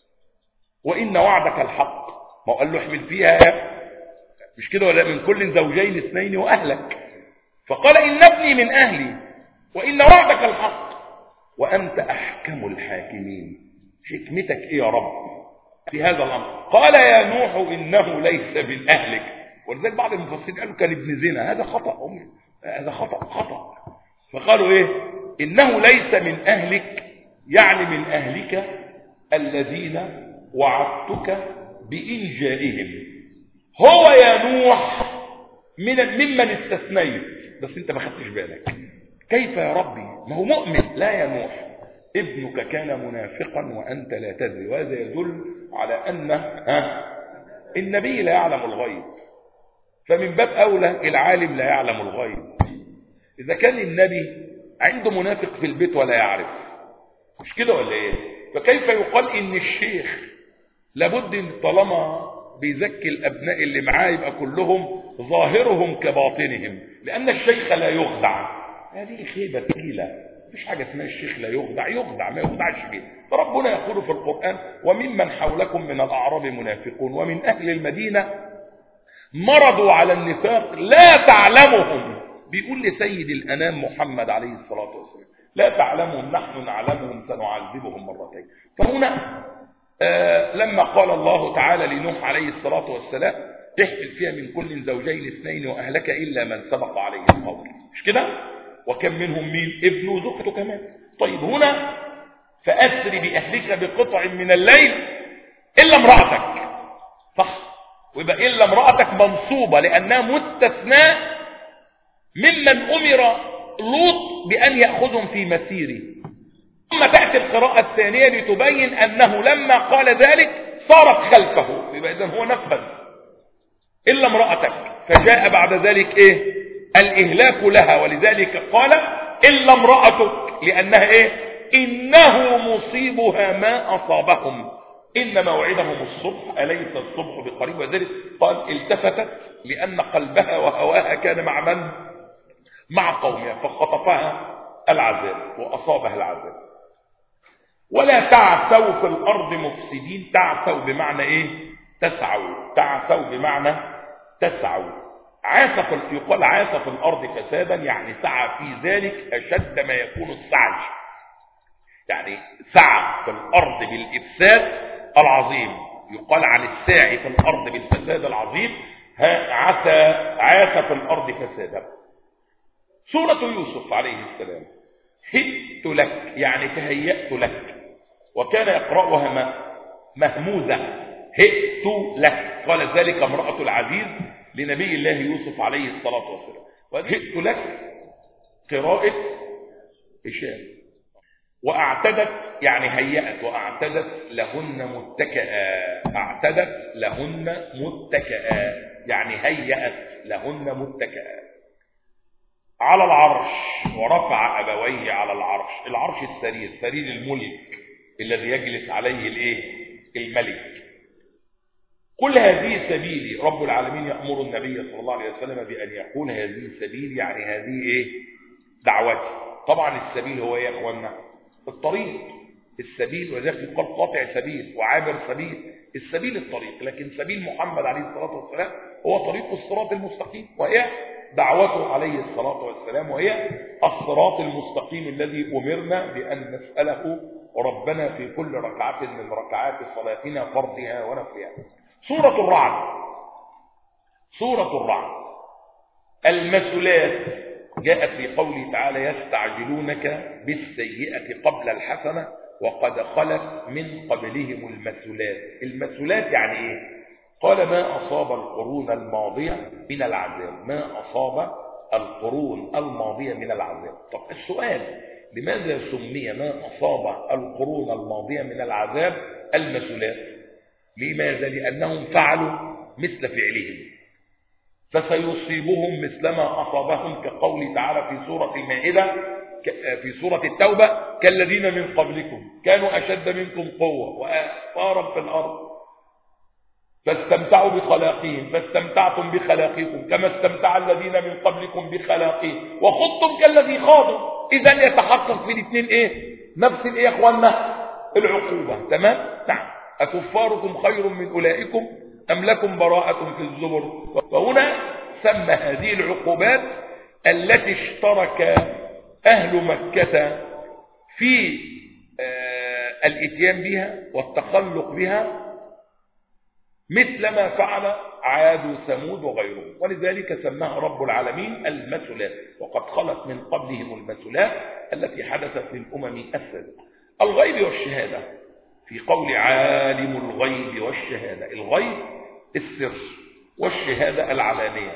وإن وعدك الحق. ما قال له احمل فيها مش كده ولا من كل زوجين اثنين وأهلك. فقال إن ابني من أهلي وإن وعدك الحق وأنت أحكم الحاكمين. حكمتك إيه يا رب في هذا الأمر؟ قال يا نوح إنه ليس من أهلك. ولذلك بعض المفسرين قالوا كان ابن زنا. هذا خطأ هذا خطأ. فقالوا إنه ليس من أهلك يعني من أهلك الذين وعدتك بإنجائهم. هو يا نوح ممن استثنيت بس انت ما خدتش بالك. كيف يا ربي ما هو مؤمن؟ لا يا نوح ابنك كان منافقا وأنت لا تدري. وهذا يدل على أن النبي لا يعلم الغيب. فمن باب أولى العالم لا يعلم الغيب. إذا كان النبي عنده منافق في البيت ولا يعرف مش كده ولا ايه؟ فكيف يقال ان الشيخ لابد ان طالما بيزكي الابناء اللي معاه يبقى كلهم ظاهرهم كباطنهم لان الشيخ لا يخدع؟ هذه خيبه ثقيله. مفيش حاجه اسمها الشيخ لا يخدع ما يخدعش بيه. فربنا يقول في القران وممن حولكم من الاعراب منافقون ومن اهل المدينه مرضوا على النفاق لا تعلمهم. بيقول لسيد الأنام محمد عليه الصلاة والسلام لا تعلمهم نحن نعلمهم سنعذبهم مرتين. فهنا لما قال الله تعالى لنوح عليه الصلاة والسلام تحفل فيها من كل زوجين اثنين وأهلك إلا من سبق عليه القول مش كده؟ وكم منهم مين؟ ابن وزوجته كمان. طيب هنا فأسر بأهلك بقطع من الليل إلا امرأتك صح؟ ويبقى إلا امرأتك منصوبة لأنها مستثناء ممن أمر لوط بأن يأخذهم في مسيره. ثم تأتي القراءة الثانية لتبين أنه لما قال ذلك صارت خلفه. يبقى إذن هو نفذ إلا امرأتك. فجاء بعد ذلك الإهلاك لها. ولذلك قال إلا امرأتك لأنها إنه مصيبها ما أصابهم إن موعدهم الصبح أليس الصبح بقريب. وذلك قال التفتت لأن قلبها وهواها كان مع من؟ مع قومها فخطفها العذاب وأصابها العذاب. ولا تعثوا في الأرض مفسدين. تعثوا بمعنى تسعوا. تعثوا بمعنى تسعوا. يقال عاث في الأرض فسادا يعني سعى في ذلك أشد ما يكون السعي. يعني سعى في الأرض بالإفساد العظيم. يقال عن الساعي في الأرض بالفساد العظيم عاث في الأرض فسادا. سورة يوسف عليه السلام هئت لك يعني تهيأت لك. وكان يقرأها مهموزة هئت لك. قال ذلك امرأة العزيز لنبي الله يوسف عليه الصلاة والسلام. وهئت لك قراءة هشام. واعتدت يعني هيأت. واعتدت لهن متكئا. اعتدت لهن متكئا يعني هيأت لهن متكئا. على العرش ورفع أبويه على العرش. العرش السرير سرير الملك الذي يجلس عليه الملك. كل هذه سبيلي. رب العالمين يأمر النبي صلى الله عليه وسلم بأن يقول هذه سبيلي يعني هذه دعوتي. طبعا السبيل هو يا اخوانا الطريق. السبيل وذلك يقال قاطع سبيل وعابر سبيل. السبيل الطريق. لكن سبيل محمد عليه الصلاة والسلام هو طريق الصراط المستقيم وهي دعوته عليه الصلاة والسلام وهي الصراط المستقيم الذي أمرنا بأن نسأله ربنا في كل ركعة من ركعات صلاتنا فرضها ونفلها. سورة الرعد. سورة الرعد المثلات جاءت في قوله تعالى يستعجلونك بالسيئة قبل الحسنة وقد خلت من قبلهم المثلات. المثلات يعني قال ما أصاب القرون الماضية من العذاب، ما أصاب القرون الماضية من العذاب. طب السؤال، لماذا سمي ما أصاب القرون الماضية من العذاب المثلات؟ لماذا؟ لأنهم فعلوا مثل فعلهم، فسيصيبهم مثلما أصابهم، كقوله تعالى في سورة المائدة في سورة التوبة: كالذين من قبلكم كانوا أشد منكم قوة وآثارا في الأرض فاستمتعوا بخلاقهم فاستمتعتم بخلاقكم كما استمتع الذين من قبلكم بخلاقهم وخضتم كالذي خاضوا. إذن يتحقق في الاثنين ايه؟ نفس الايه يا اخواننا؟ العقوبة. تمام؟ نعم. أكفاركم خير من أولئكم أم لكم براءة في الزبر. وهنا سمى هذه العقوبات التي اشترك أهل مكة في الاتيان بها والتخلق بها مثل ما فعل عاد وثمود وغيرهم، ولذلك سماها رب العالمين المثلات، وقد خلت من قبلهم المثلات التي حدثت للأمم السابقة. الغيب والشهادة، في قول عالم الغيب والشهادة، الغيب السر والشهادة العلانية،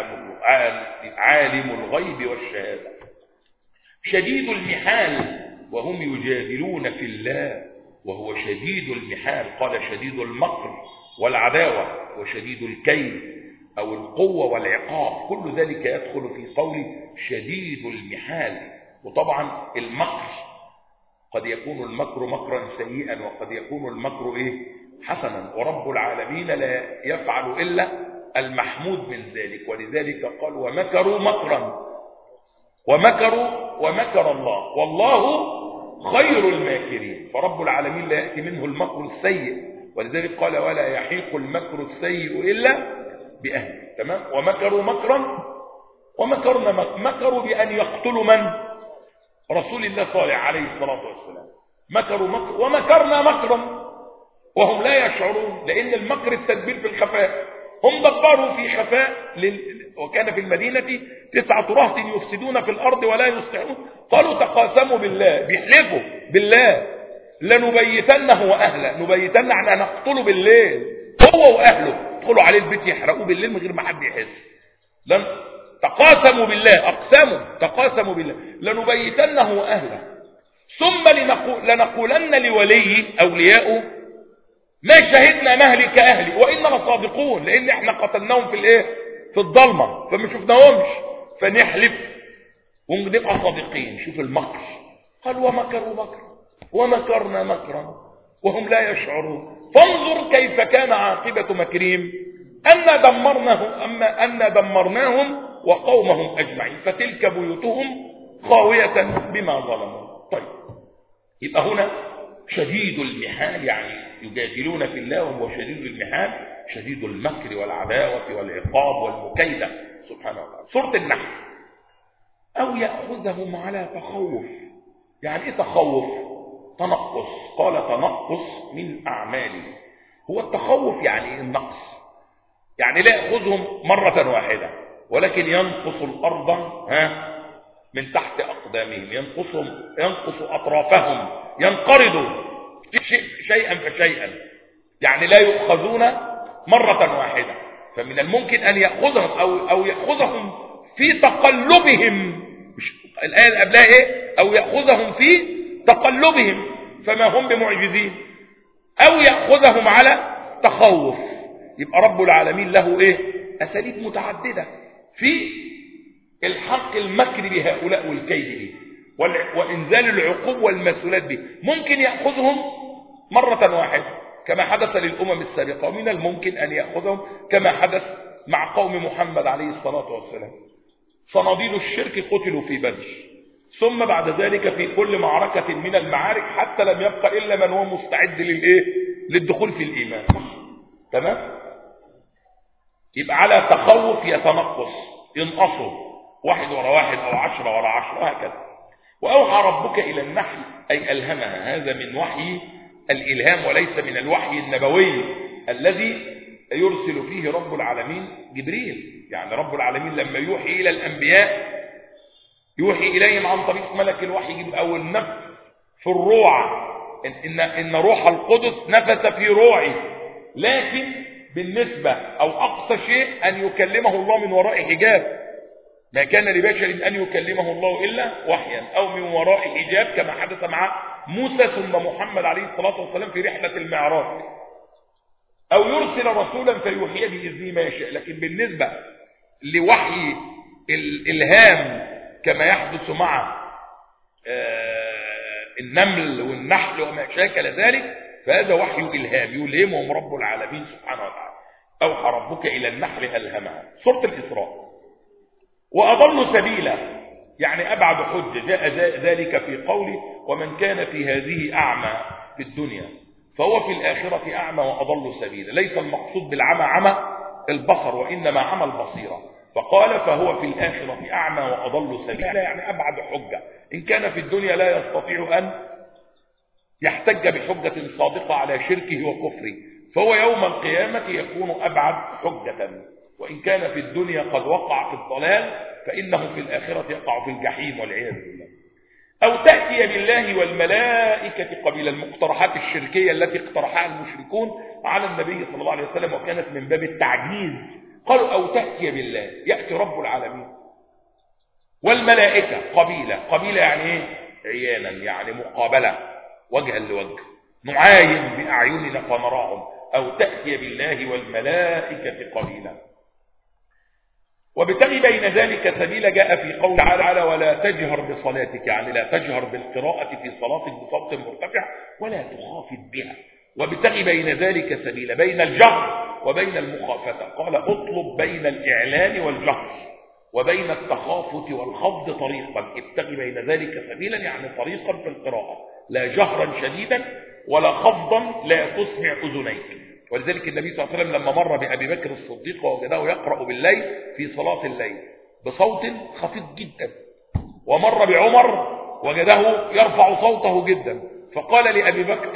عالم الغيب والشهادة. شديد المحال وهم يجادلون في الله وهو شديد المحال، قال شديد المكر والعداوة وشديد الكيد أو القوة والعقاب، كل ذلك يدخل في قول شديد المحال. وطبعا المكر قد يكون المكر مكرا سيئا وقد يكون المكر حسنا، ورب العالمين لا يفعل إلا المحمود من ذلك، ولذلك قال ومكروا مكرا ومكر الله والله خير الماكرين. فرب العالمين لا يأتي منه المكر السيء، ولذلك قال ولا يحيق المكر السيء إلا بأهله. تمام؟ ومكروا مكرا ومكرنا مكروا بأن يقتلوا من؟ رسول الله صالح عليه الصلاة والسلام. مكروا مكر ومكرنا مكرا وهم لا يشعرون، لأن المكر التدبير في الخفاء. هم دبروا في خفاء وكان في المدينة 9 رهط يفسدون في الأرض ولا يصلحون، قالوا تقاسموا بالله، بيحلفوا بالله لنبيتنه وأهله، نبيتن احنا نقتله بالليل هو وأهله، يدخلوا عليه البيت يحرقوه بالليل من غير ما حد يحس. تقاسموا بالله، أقسموا تقاسموا بالله لنبيتنه وأهله ثم لنقولن لولي أولياءه ما شهدنا مهلك أهلي وإننا صادقون، لأن احنا قتلناهم في الظلمة فما شفناهمش، فنحلف ونبقى صادقين. شوف المكر، قال ومكروا مكرا ومكرنا مكرا وهم لا يشعرون، فانظر كيف كان عاقبة مكرهم أن دمرناهم وقومهم أجمعين فتلك بيوتهم خاوية بما ظلموا. طيب، يبقى هنا شديد المحال يعني يجادلون في الله وهو شديد المحال، شديد المكر والعداوة والعقاب والمكيدة سبحانه وتعالى. سورة النحل: أو يأخذهم على تخوف. يعني إيه تخوف؟ تنقص. قال تنقص من أعماله. هو التخوف يعني النقص، يعني لا يأخذهم مرة واحدة ولكن ينقص الأرض من تحت أقدامهم، ينقص أطرافهم، ينقرضوا شيئا فشيئا، يعني لا يؤخذون مرة واحدة. فمن الممكن أن يأخذهم أو يأخذهم في تقلبهم، الآية اللي قبلها أو يأخذهم في تقلبهم فما هم بمعجزين، أو يأخذهم على تخوف. يبقى رب العالمين له أساليب متعددة في الحق المكر بهؤلاء والكيد به وإنزال العقوب والمسؤولات به. ممكن يأخذهم مرة واحدة كما حدث للأمم السابقة، ومن الممكن أن يأخذهم كما حدث مع قوم محمد عليه الصلاة والسلام. صناديد الشرك قتلوا في بدر، ثم بعد ذلك في كل معركة من المعارك حتى لم يبقى إلا من هو مستعد للدخول في الإيمان. تمام؟ يبقى على تخوف يتنقص، ينقصوا واحد ورا واحد أو 10 ورا 10 وهكذا. وأوحى ربك إلى النحل أي ألهمها. هذا من وحي الإلهام وليس من الوحي النبوي الذي يرسل فيه رب العالمين جبريل. يعني رب العالمين لما يوحي إلى الأنبياء يوحي إليهم عن طريق ملك الوحي يجيب أول نفس في الروع، إن روح القدس نفث في روعي، لكن بالنسبة أو أقصى شيء أن يكلمه الله من وراء حجاب، ما كان لبشر أن يكلمه الله إلا وحيا أو من وراء حجاب كما حدث مع موسى ثم محمد عليه الصلاة والسلام في رحلة المعراج، أو يرسل رسولا فيوحي بإذنه ما يشاء. لكن بالنسبة لوحي الإلهام كما يحدث مع النمل والنحل وما شاكل ذلك، فهذا وحي إلهام يلهمهم رب العالمين سبحانه وتعالى. أوحى ربك إلى النحل ألهمها، سورة الإسراء. وأضل سبيلا يعني أبعد حجة، جاء ذلك في قوله ومن كان في هذه أعمى في الدنيا فهو في الآخرة أعمى وأضل سبيلا. ليس المقصود بالعمى عمى البصر، وإنما عمى البصيرة، فقال فهو في الآخرة أعمى وأضل سبيلا يعني أبعد حجة. إن كان في الدنيا لا يستطيع أن يحتج بحجة صادقة على شركه وكفره، فهو يوم القيامة يكون أبعد حجة. وإن كان في الدنيا قد وقع في الضلال فإنه في الآخرة يقع في الجحيم والعياذ بالله. أو تأتي بالله والملائكة قبيل المقترحات الشركية التي اقترحها المشركون على النبي صلى الله عليه وسلم، وكانت من باب التعجيز. قالوا أو تأتي بالله، يأتي رب العالمين والملائكة قبيلة يعني ايه؟ عيانا يعني مقابلة وجها لوجه، نعاين بأعيننا فنراهم. أو تأتي بالله والملائكة قبيلا. وبتغي بين ذلك سبيلا جاء في قول تعالى ولا تجهر بصلاتك، يعني لا تجهر بالقراءة في صلاتك بصوت مرتفع ولا تخافت بها. وبتغي بين ذلك سبيلا، بين الجهر وبين المخافة. قال اطلب بين الإعلان والجهر وبين التخافت والخفض طريقا. ابتغي بين ذلك سبيلا يعني طريقا في القراءة، لا جهرا شديدا ولا خفضا لا تسمع أذنيك. ولذلك النبي صلى الله عليه وسلم لما مر بأبي بكر الصديق ووجده يقرأ بالليل في صلاة الليل بصوت خفيف جدا، ومر بعمر وجده يرفع صوته جدا، فقال لأبي بكر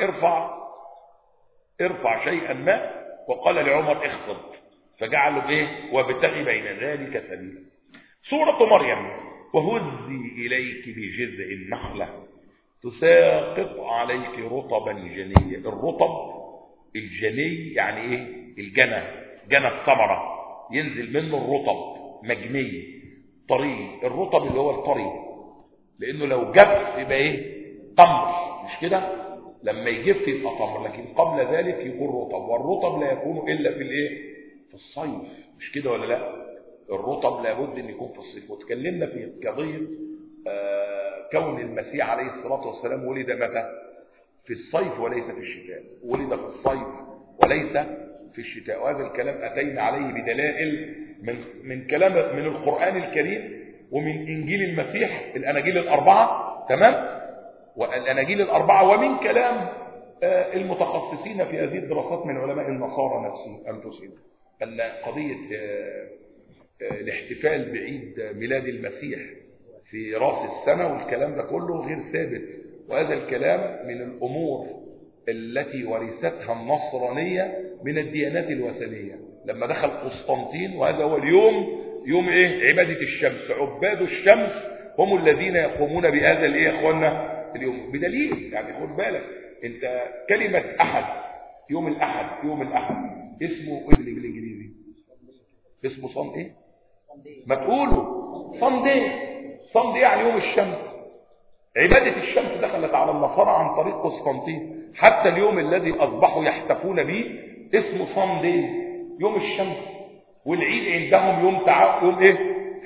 ارفع شيئا ما، وقال لعمر اخفض، فجعلوا ايه وابتغي بين ذلك سبيلا. سورة مريم وهزي إليك بجذع النخلة تساقط عليك رطبا جنيا. الرطب الجني يعني ايه؟ جنى الثمرة ينزل منه الرطب مجني طري. الرطب اللي هو الطري، لانه لو جف يبقى ايه؟ تمر، مش كده؟ لما يجف يبقى تمر، لكن قبل ذلك يكون رطب. والرطب لا يكون الا في الايه؟ في الصيف، مش كده ولا لا؟ الرطب لابد ان يكون في الصيف. وتكلمنا في قضيه كون المسيح عليه الصلاه والسلام ولد متى؟ في الصيف وليس في الشتاء. ولد في الصيف وليس في الشتاء. وهذا الكلام أتينا عليه بدلائل من كلام من القرآن الكريم ومن إنجيل المسيح، الأناجيل الأربعة، تمام؟ والأناجيل الأربعة، ومن كلام المتخصصين في هذه الدراسات من علماء النصارى أنفسهم، أن قضية الاحتفال بعيد ميلاد المسيح في رأس السنة والكلام ده كله غير ثابت. وهذا الكلام من الأمور التي ورثتها النصرانية من الديانات الوثنية. لما دخل قسطنطين، وهذا هو اليوم يوم ايه؟ عبادة الشمس. عباد الشمس هم الذين يقومون بهذا الايه يا اخوانا اليوم، بدليل يعني خد بالك انت كلمة احد، يوم الاحد اسمه ايه بالانجليزي؟ اسمه صن ايه؟ ما تقولوا صندي يعني يوم الشمس. عبادة الشمس دخلت على النصارى عن طريق قسطنطين، حتى اليوم الذي أصبحوا يحتفون به اسمه صندي، يوم الشمس. والعيد عندهم يوم ايه؟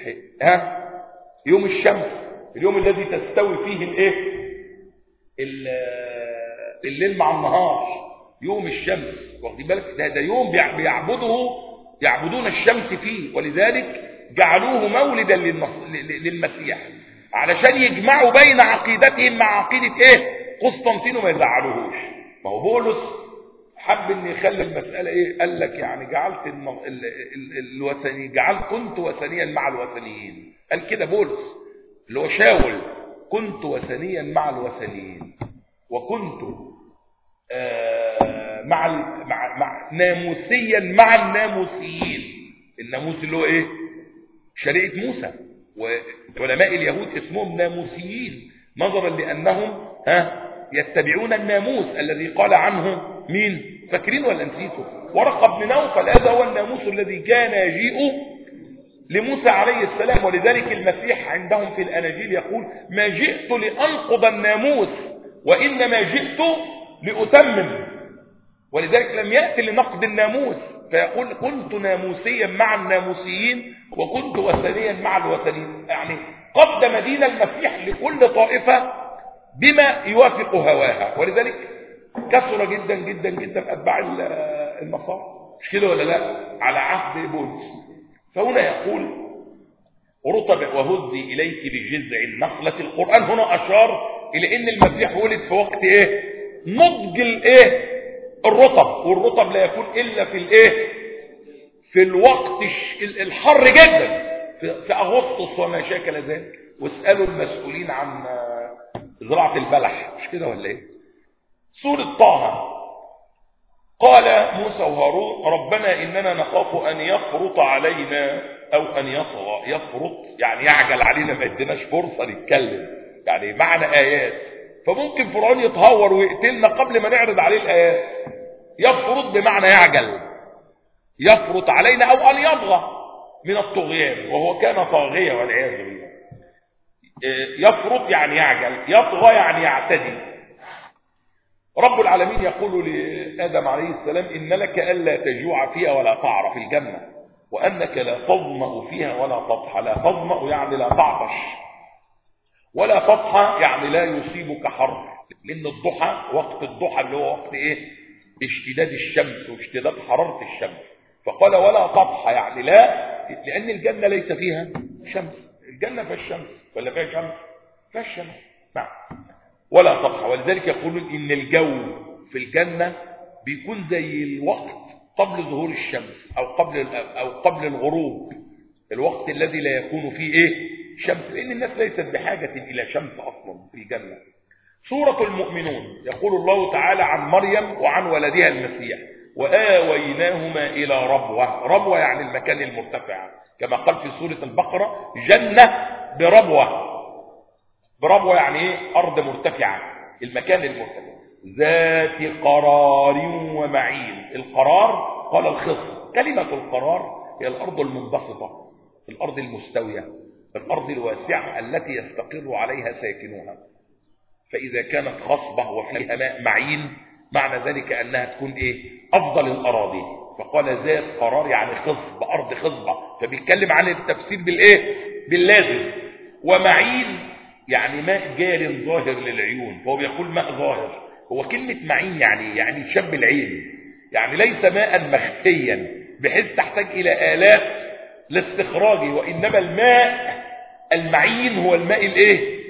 يوم الشمس، اليوم الذي تستوي فيه الايه؟ الليل مع النهار، يوم الشمس. واخدين بالك؟ ده يوم يعبدون الشمس فيه، ولذلك جعلوه مولدا للمسيح علشان يجمعوا بين عقيدتهم مع عقيدة ايه؟ قسطنطين وما يزعلوهوش. ما هو بولس حب ان يخلي المسألة ايه؟ قال لك يعني كنت وثنيا مع الوثنيين. قال كده بولس اللي هو شاول، كنت وثنيا مع الوثنيين، وكنت مع ناموسيا مع الناموسيين. الناموس اللي هو ايه؟ شريعة موسى. وعلماء اليهود اسمهم ناموسيين نظرا لأنهم يتبعون الناموس الذي قال عنه مين؟ فاكرين ولا نسيتوا؟ ورقة بن نوفل هذا هو الناموس الذي كان يجيء لموسى عليه السلام. ولذلك المسيح عندهم في الأناجيل يقول: ما جئت لأنقض الناموس وإنما جئت لأتمم. ولذلك لم يأتي لنقض الناموس، فيقول: كنت ناموسيا مع الناموسيين وكنت وثنيا مع الوثنيين. يعني قدم دين المسيح لكل طائفة بما يوافق هواها. ولذلك كثر جدا جدا جدا أتباع النصارى، مش كده ولا لا؟ على عهد بولس. فهنا يقول: رطب وهزي إليك بجذع النخلة. القرآن هنا أشار إلى أن المسيح ولد في وقت إيه؟ نضج الإيه؟ الرطب. والرطب لا يكون إلا في الإيه؟ في الوقت الحر جدا، في أغسطس وما شاكل ذلك. واسألوا المسؤولين عن زراعة البلح، مش كده ولا إيه؟ سورة طه: قال موسى وهارون: ربنا إننا نخاف أن يفرط علينا أو أن يطغى. يفرط يعني يعجل علينا، ما يديناش فرصة نتكلم، يعني معنى آيات، فممكن فرعون يتهور ويقتلنا قبل ما نعرض عليه الآيات. يفرط بمعنى يعجل، يفرط علينا أو أن يطغى من الطغيان، وهو كان طاغية والعياذ بالله. يفرط يعني يعجل، يطغى يعني يعتدي. رب العالمين يقول لآدم عليه السلام: إن لك ألا تجوع فيها ولا تعرى، في الجنة، وأنك لا تظمأ فيها ولا تضحى. لا تظمأ يعني لا تعطش، ولا تضحى يعني لا يصيبك حر، لأن الضحى وقت الضحى اللي هو وقت إيه؟ اشتداد الشمس واشتداد حرارة الشمس. فقال ولا تضحى يعني لا، لأن الجنة ليس فيها شمس. الجنة فيها الشمس ولا فيها شمس؟ فيها الشمس. نعم. ولا تضحى. ولذلك يقولون إن الجو في الجنة بيكون زي الوقت قبل ظهور الشمس أو قبل الغروب، الوقت الذي لا يكون فيه إيه؟ شمس، لأن الناس ليست بحاجة إلى شمس أصلا في الجنة. سورة المؤمنون يقول الله تعالى عن مريم وعن ولدها المسيح: وآويناهما إلى ربوة. ربوة يعني المكان المرتفع، كما قال في سورة البقرة: جنة بربوة. بربوة يعني ايه؟ أرض مرتفعة، المكان المرتفع. ذات قرار ومعين. القرار قال الخصم. كلمة القرار هي الأرض المنبسطة، الأرض المستوية، الأرض الواسعة التي يستقر عليها ساكنوها. فإذا كانت خصبة وفيها ماء معين، معنى ذلك أنها تكون إيه؟ أفضل الأراضي. فقال ذات قرار يعني خصب، أرض خصبة، فبيتكلم عن التفسير بالإيه؟ باللازم. ومعين يعني ماء جار ظاهر للعيون، فهو بيقول ماء ظاهر. هو كلمة معين يعني شاب العين، يعني ليس ماء مخفيا بحيث تحتاج إلى آلات لاستخراجه، وإنما الماء المعين هو الماء الإيه؟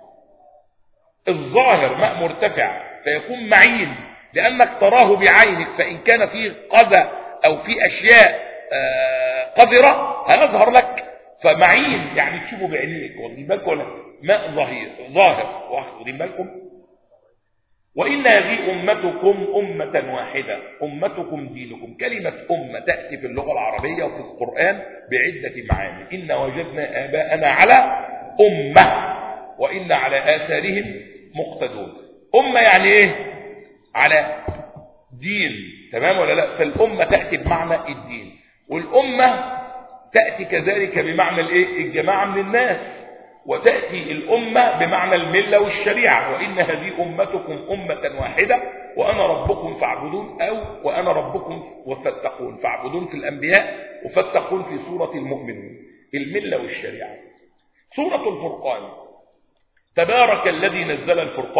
الظاهر، ماء مرتفع، فيكون معين لأنك تراه بعينك. فإن كان فيه قذى أو فيه أشياء قذرة هيظهر لك، فمعين يعني تشوفه بعينيك. واخدين بالكم ولا؟ ماء ظاهر. واخدين بالكم؟ وإن هذه أمتكم أمة واحدة، أمتكم دينكم. كلمة أمة تأتي في اللغة العربية وفي القرآن بعدة معاني. إن وجدنا آباءنا على أمة وإن على آثارهم مقتدون. أمة يعني إيه؟ على دين، تمام ولا لا؟ فالأمة تأتي بمعنى الدين، والأمة تأتي كذلك بمعنى الإيه؟ الجماعة من الناس، وتأتي الأمة بمعنى الملة والشريعة. وإن هذه أمتكم أمة واحدة وأنا ربكم فاعبدون، أو وأنا ربكم وفاتقون. فاعبدون في الأنبياء وفاتقون في سورة المؤمنون، الملة والشريعة. سورة الفرقان: تبارك الذي نزل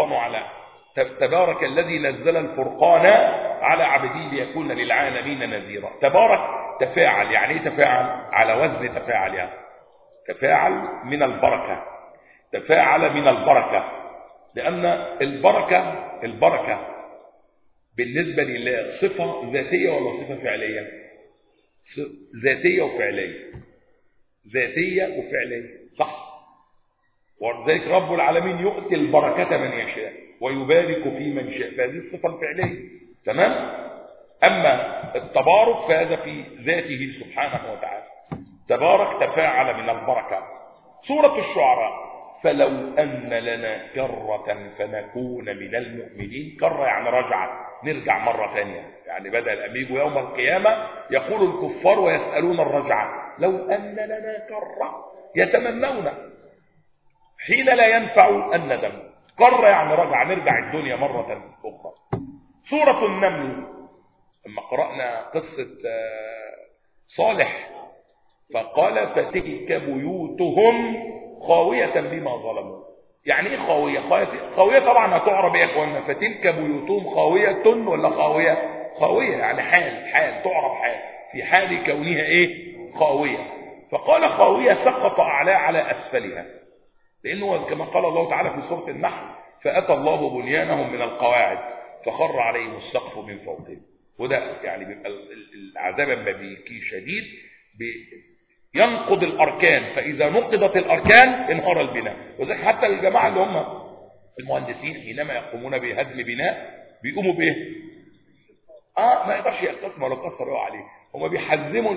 الفرقان على عبده ليكون للعالمين نذيرا. تبارك تفاعل، يعني ايه تفاعل؟ على وزن تفاعل، يعني تفاعل من البركة، تفاعل من البركة، لأن البركة بالنسبة لله صفة ذاتية ولا صفة فعلية؟ ذاتية وفعلية، ذاتية وفعلية، صح. ولذلك رب العالمين يؤتي البركة من يشاء ويبارك في من شاء، فهذه الصفة الفعلية، تمام. أما التبارك فهذا في ذاته سبحانه وتعالى. تبارك تفاعل من البركة. سورة الشعراء: فلو أن لنا كرة فنكون من المؤمنين. كرة يعني رجعة، نرجع مرة ثانية، يعني بدل أن يجوا يوم القيامة يقول الكفار ويسألون الرجعة لو أن لنا كرة، يتمنون حين لا ينفع الندم. كرة يعني رجعة، نرجع الدنيا مرة أخرى. سورة النمل لما قرأنا قصة صالح فقال فتلك بيوتهم خاوية بما ظلموا. يعني ايه خاوية؟ خاوية طبعا هتعرب يا اخوانا. فتلك بيوتهم خاوية ولا خاوية؟ خاوية يعني حال تعرب حال، في حال كونها ايه؟ خاوية. فقال خاوية سقط أعلى على أسفلها، لأنه كما قال الله تعالى في سورة النحل فأتى الله بنيانهم من القواعد فخر عليهم السقف من فوقهم. وده يعني بيبقى العذاب لما بيجي شديد ينقض الأركان، فإذا نقضت الأركان انهار البناء. وذلك حتى الجماعة اللي هم المهندسين حينما يقومون بهدم بناء بيقوموا بإيه؟ ما يقدرش يقسم ولا يكسر يقع عليه. هم بيحزموا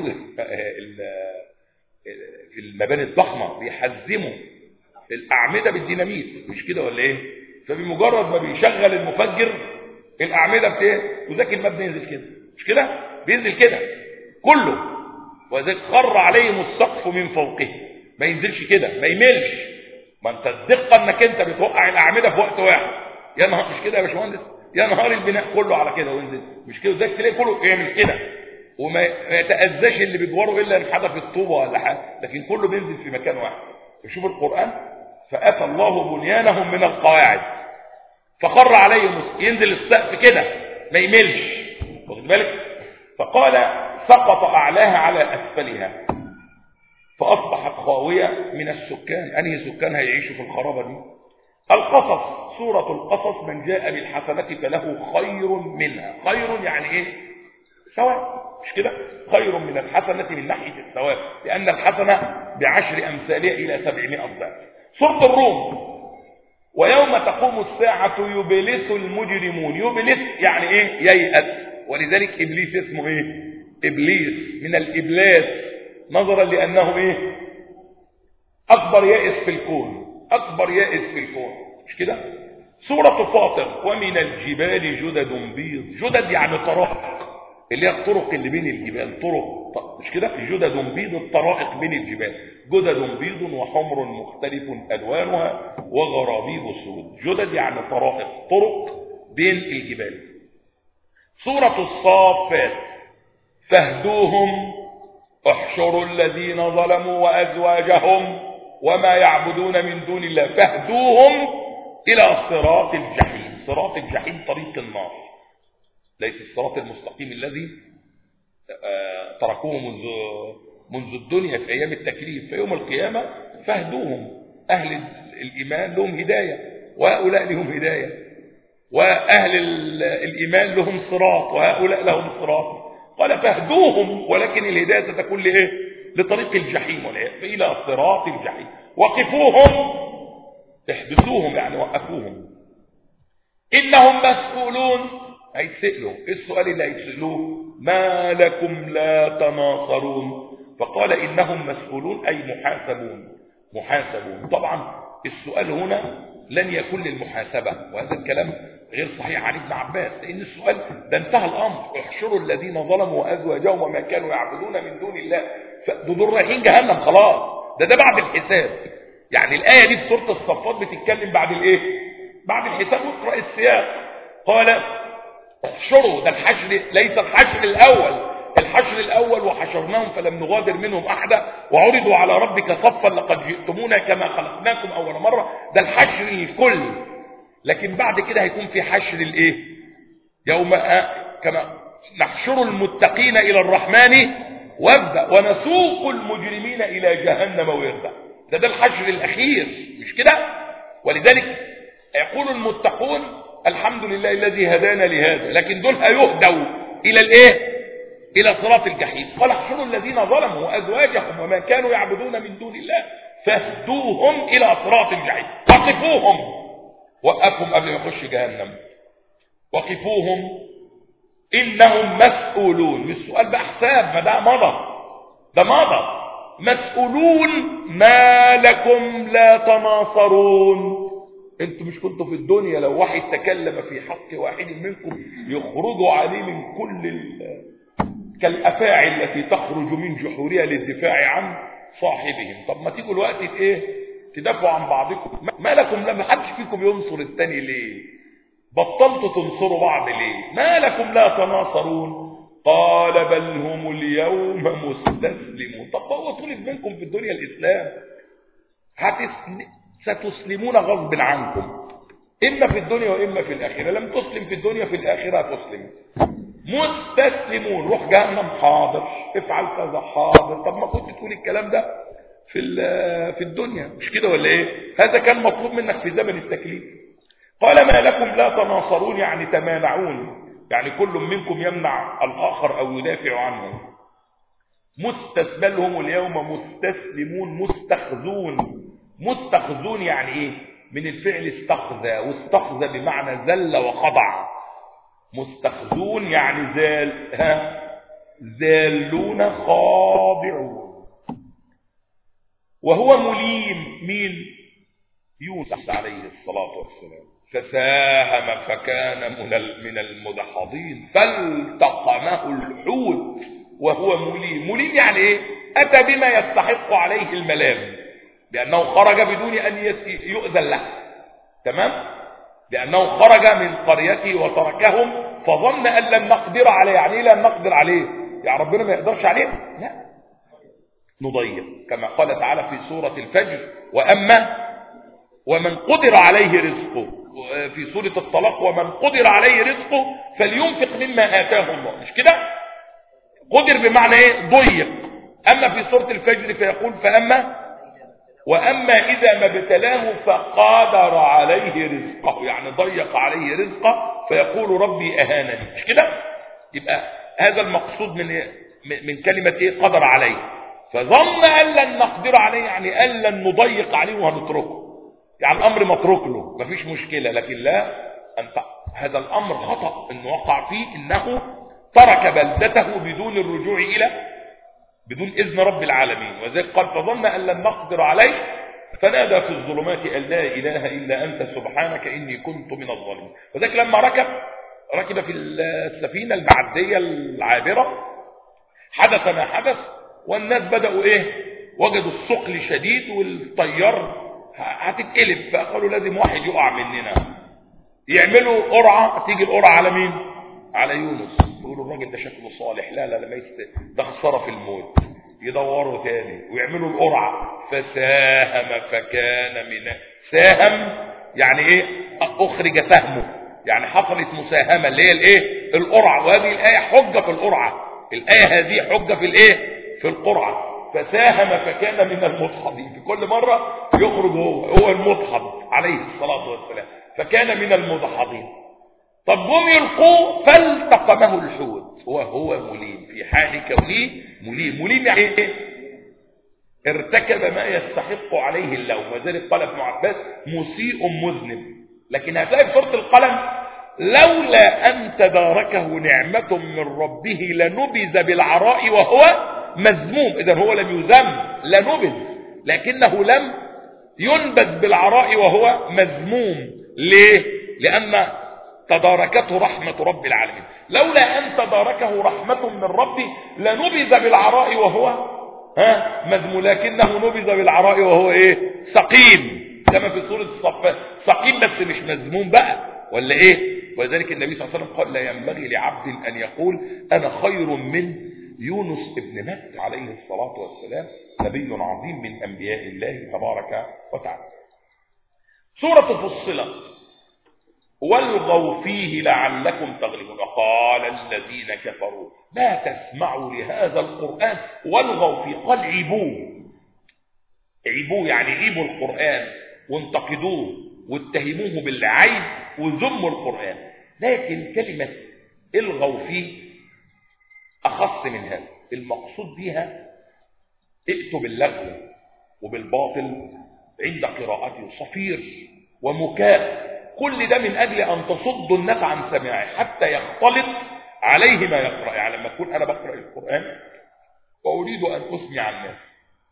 في المباني الضخمة بيحزموا الأعمدة بالديناميت، مش كده ولا إيه؟ فبمجرد ما بيشغل المفجر الأعمدة بتاعه وذاك المبنى ينزل كده، مش كده؟ بينزل كده كله. وذلك خر عليهم السقف من فوقه، ما ينزلش كده، ما يملش. ما انت الدقه انك انت بتوقع الاعمده في وقت واحد، يا نهار مش كده يا باشمهندس، يا نهار البناء كله على كده وينزل، مش كده؟ ازاي تلاقي كله يعمل كده وما يتاذاش اللي بيدوره الا ان حدث الطوبه ولا حاجه، لكن كله بينزل في مكان واحد. شوف القران فاتى الله بنيانهم من القواعد فخر عليهم، ينزل السقف كده ما يملش، واخد بالك؟ فقال سقط أعلاها على أسفلها فأصبحت خاوية من السكان. أنهي سكان هيعيشوا في الخرابة دي؟ القصص، سورة القصص من جاء بالحسنة فله خير منها. خير يعني إيه؟ ثواب، مش كده؟ خير من الحسنة من ناحية الثواب، لأن الحسنة ب10 أمثالها إلى 700 ضعف. سورة الروم ويوم تقوم الساعة يبلس المجرمون. يبلس يعني إيه؟ ييأس. ولذلك إبليس اسمه إيه؟ إبليس من الإبلاس، نظرا لأنه إيه؟ أكبر يائس في الكون، أكبر يائس في الكون، مش كده؟ سورة فاطر ومن الجبال جدد بيض. جدد يعني طرائق، اللي هي الطرق اللي بين الجبال، طرق، مش كده؟ جدد بيض الطرائق بين الجبال. جدد بيض وحمر مختلف ألوانها وغرابيب سود. جدد يعني طرائق، طرق بين الجبال. سورة الصافات فاهدوهم احشروا الذين ظلموا وأزواجهم وما يعبدون من دون الله فاهدوهم إلى صراط الجحيم. صراط الجحيم طريق النار، ليس الصراط المستقيم الذي تركوه منذ الدنيا في أيام التكليف. في يوم القيامة فاهدوهم، أهل الإيمان لهم هداية وهؤلاء لهم هداية، وأهل الإيمان لهم صراط وهؤلاء لهم صراط. قال فاهدوهم، ولكن الهداية ستكون لإيه؟ لطريق الجحيم إلى صراط الجحيم. وقفوهم، احبسوهم يعني وقفوهم، إنهم مسؤولون، هيتسألوا. السؤال اللي هيتسألوه ما لكم لا تناصرون؟ فقال إنهم مسؤولون أي محاسبون. طبعا السؤال هنا لن يكون للمحاسبة، وهذا الكلام غير صحيح عن ابن عباس، لأن السؤال ده انتهى الأمر. احشروا الذين ظلموا وأزواجهم وما كانوا يعبدون من دون الله، دول رايحين جهنم خلاص، ده بعد الحساب. يعني الآية دي في سورة الصفات بتتكلم بعد الإيه؟ بعد الحساب. واقرأ السياق. قال احشروا، ده الحشر ليس الحشر الأول. الحشر الأول وحشرناهم فلم نغادر منهم أحدا وعرضوا على ربك صفا لقد جئتمونا كما خلقناكم أول مرة، ده الحشر الكل. لكن بعد كده هيكون في حشر الإيه؟ يوم كما نحشر المتقين إلى الرحمن وفدا ونسوق المجرمين إلى جهنم وردا. ده الحشر الأخير، مش كده؟ ولذلك يقول المتقون الحمد لله الذي هدانا لهذا، لكن دول هيهدوا إلى الإيه؟ إلى صراط الجحيم. قال احشروا الذين ظلموا وأزواجهم وما كانوا يعبدون من دون الله فاهدوهم إلى صراط الجحيم. وقفوهم، وقفهم قبل ما يخش جهنم. وقفوهم إنهم مسؤولون. السؤال بقى حساب، ما ده مضى، مسؤولون ما لكم لا تناصرون. انتوا مش كنتوا في الدنيا لو واحد تكلم في حق واحد منكم يخرجوا عليه من كل كالافاعي التي تخرج من جحورها للدفاع عن صاحبهم. طب ما تيجوا الوقت ايه تدافعوا عن بعضكم؟ ما لكم لما حدش فيكم ينصر التاني ليه؟ بطلتوا تنصروا بعض ليه؟ ما لكم لا تناصرون؟ قال بل هم اليوم مستسلمون. طب هو طلب منكم في الدنيا الاسلام، ستسلمون غصب عنكم، اما في الدنيا واما في الاخره. لم تسلم في الدنيا، في الاخره تسلم. مستسلمون، روح جهنم حاضر، افعل كذا حاضر. طب ما كنت تقول الكلام ده في الدنيا، مش كده ولا ايه؟ هذا كان مطلوب منك في زمن التكليف. قال ما لكم لا تناصرون، يعني تمانعون، يعني كل منكم يمنع الاخر او يدافع عنه. مستسبلهم اليوم مستسلمون مستخزون. مستخزون يعني ايه؟ من الفعل استخذى، واستخذى بمعنى ذل وخضع. مستخزون يعني ذالون خاضعون. وهو مليم. مين؟ يونس عليه الصلاة والسلام. فساهم فكان من المدحضين فالتقمه الحوت وهو مليم. مليم يعني ايه؟ اتى بما يستحق عليه الملام، لانه خرج بدون ان يؤذن له. تمام؟ لانه خرج من قريته وتركهم فظن ان لن نقدر عليه. يعني ايه لن نقدر عليه؟ يعني ربنا ما يقدرش عليه؟ لا، نضيق، كما قال تعالى في سورة الفجر ومن قدر عليه رزقه، في سورة الطلاق ومن قدر عليه رزقه فلينفق مما آتاه الله. مش كده؟ قدر بمعنى ايه؟ ضيق. اما في سورة الفجر فيقول واما اذا ما ابتلاه فقدر عليه رزقه، يعني ضيق عليه رزقه فيقول ربي اهانني. مش كده؟ يبقى هذا المقصود من كلمة ايه؟ قدر عليه. فظن ان لن نقدر عليه، يعني ان لن نضيق عليه وهنتركه، يعني الامر متروك له، مفيش مشكلة. لكن لا، هذا الامر خطأ انه وقع فيه، انه ترك بلدته بدون الرجوع بدون اذن رب العالمين. وذلك قال فظن ان لن نقدر عليه فنادى في الظلمات ان لا اله الا انت سبحانك اني كنت من الظالمين. وذلك لما ركب في السفينة المعدية العابرة حدث ما حدث، والناس بدأوا وجدوا الثقل شديد والطيار هتتقلب، فقالوا لازم واحد يقع مننا. يعملوا قرعة، تيجي القرعة على مين؟ على يونس. يقولوا الراجل ده شكله صالح، لا ده خسارة في الموت. يدوروا تاني ويعملوا القرعة، فساهم فكان ساهم يعني ايه؟ اخرج سهمه، يعني حصلت مساهمة اللي هي القرعة. وهذه الآية حجة في القرعة. الآية هذه حجة في القرعة. فساهم فكان من المدحضين. في كل مرة يخرج هو المدحض عليه الصلاة والسلام، فكان من المدحضين. طب هم يلقوه فالتقمه الحوت وهو مليم، في حال كونه مليم يعني ايه؟ ارتكب ما يستحق عليه اللوم. وذلك قال ابن عباس مسيء مذنب. لكن هتلاقي في سورة القلم لولا أن تداركه نعمة من ربه لنبذ بالعراء وهو مذموم. إذن هو لم يذم، لنبذ، لكنه لم ينبذ بالعراء وهو مذموم. ليه؟ لأن تداركته رحمة رب العالمين. لولا أن تداركه رحمة من ربه لنبذ بالعراء وهو مذموم، لكنه نبذ بالعراء وهو سقيم، كما في سورة الصفات. سقيم بس مش مذموم بقى، ولا ولذلك النبي صلى الله عليه وسلم قال لا ينبغي لعبد أن يقول أنا خير من يونس ابن متى عليه الصلاة والسلام، نبي عظيم من أنبياء الله تبارك وتعالى. سورة فصلت والغوا فيه لعلكم تغلبون. قال الذين كفروا لا تسمعوا لهذا القرآن والغوا فيه. قال عيبوه يعني عيبوا القرآن وانتقدوه واتهموه بالعيب وذموا القرآن. لكن كلمة الغوا فيه أخص من هذا. المقصود بها ائتوا باللغو وبالباطل عند قراءته، صفير ومكاء، كل ده من أجل أن تصدوا الناس عن سماعه حتى يختلط عليه ما يقرأ. يعني لما أكون أنا بقرأ القرآن وأريد أن أسمع الناس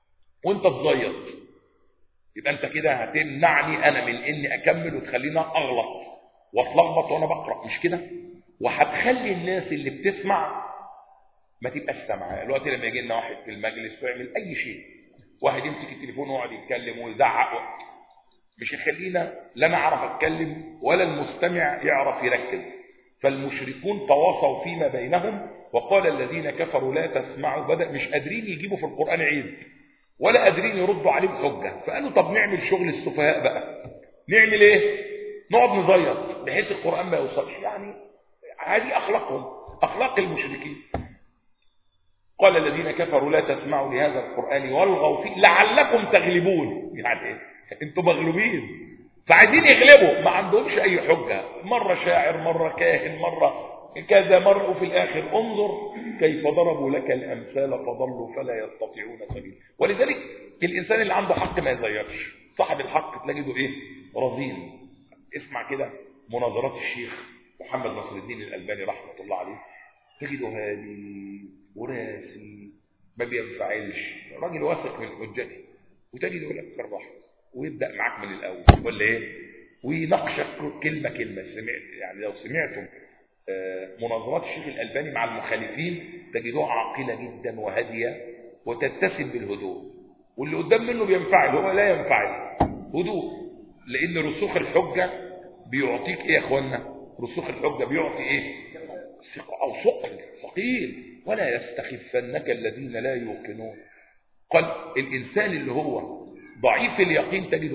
وانت تزيط، يبقى انت كده هتمنعني انا من اني اكمل وتخليني اغلط واتلخبط وانا بقرا، مش كده؟ وهتخلي الناس اللي بتسمع ما تبقاش سامعه. الوقت لما يجي لنا واحد في المجلس ويعمل اي شيء، واحد يمسك التليفون ويقعد يتكلم ويزعق، مش يخلينا لا نعرف اتكلم ولا المستمع يعرف يركز. فالمشركون تواصوا فيما بينهم وقال الذين كفروا لا تسمعوا، بدأ مش قادرين يجيبوا في القرآن عيب ولا قادرين يردوا عليه بحجة، فقالوا طب نعمل شغل السفهاء بقى. نعمل ايه؟ نقعد نزيط بحيث القرآن ما يوصلش. يعني هذه اخلاقهم، اخلاق المشركين. قال الذين كفروا لا تسمعوا لهذا القرآن والغوا فيه لعلكم تغلبون. يعني ايه؟ انتوا مغلوبين، فعايزين يغلبوا، ما عندهمش اي حجة، مرة شاعر، مرة كاهن، مرة كذا، مرة، وفي الاخر انظر كيف ضربوا لك الامثال فضلوا فلا يستطيعون سبيلا. ولذلك الانسان اللي عنده حق ما يزيرش، صاحب الحق تلاقيه ايه؟ رزين. اسمع كده مناظرات الشيخ محمد ناصر الدين الألباني رحمة الله عليه، تجده هادي وراسي ما بينفعلش، راجل واثق من حجته، وتجده يقول لك كربح ويبدأ معاك من الأول ولا ايه؟ ويناقشك كلمة كلمة. يعني لو سمعتم مناظرات الشيخ الألباني مع المخالفين تجدوها عاقلة جدا وهادية وتتسم بالهدوء، واللي قدام منه بينفعل هو لا ينفعل، هدوء. لأن رسوخ الحجة بيعطيك ايه يا اخوانا؟ رسوخ الحجة بيعطي ايه؟ أو ثقيل. ولا يستخفنك الذين لا يوقنون. قال الإنسان اللي هو ضعيف اليقين تجده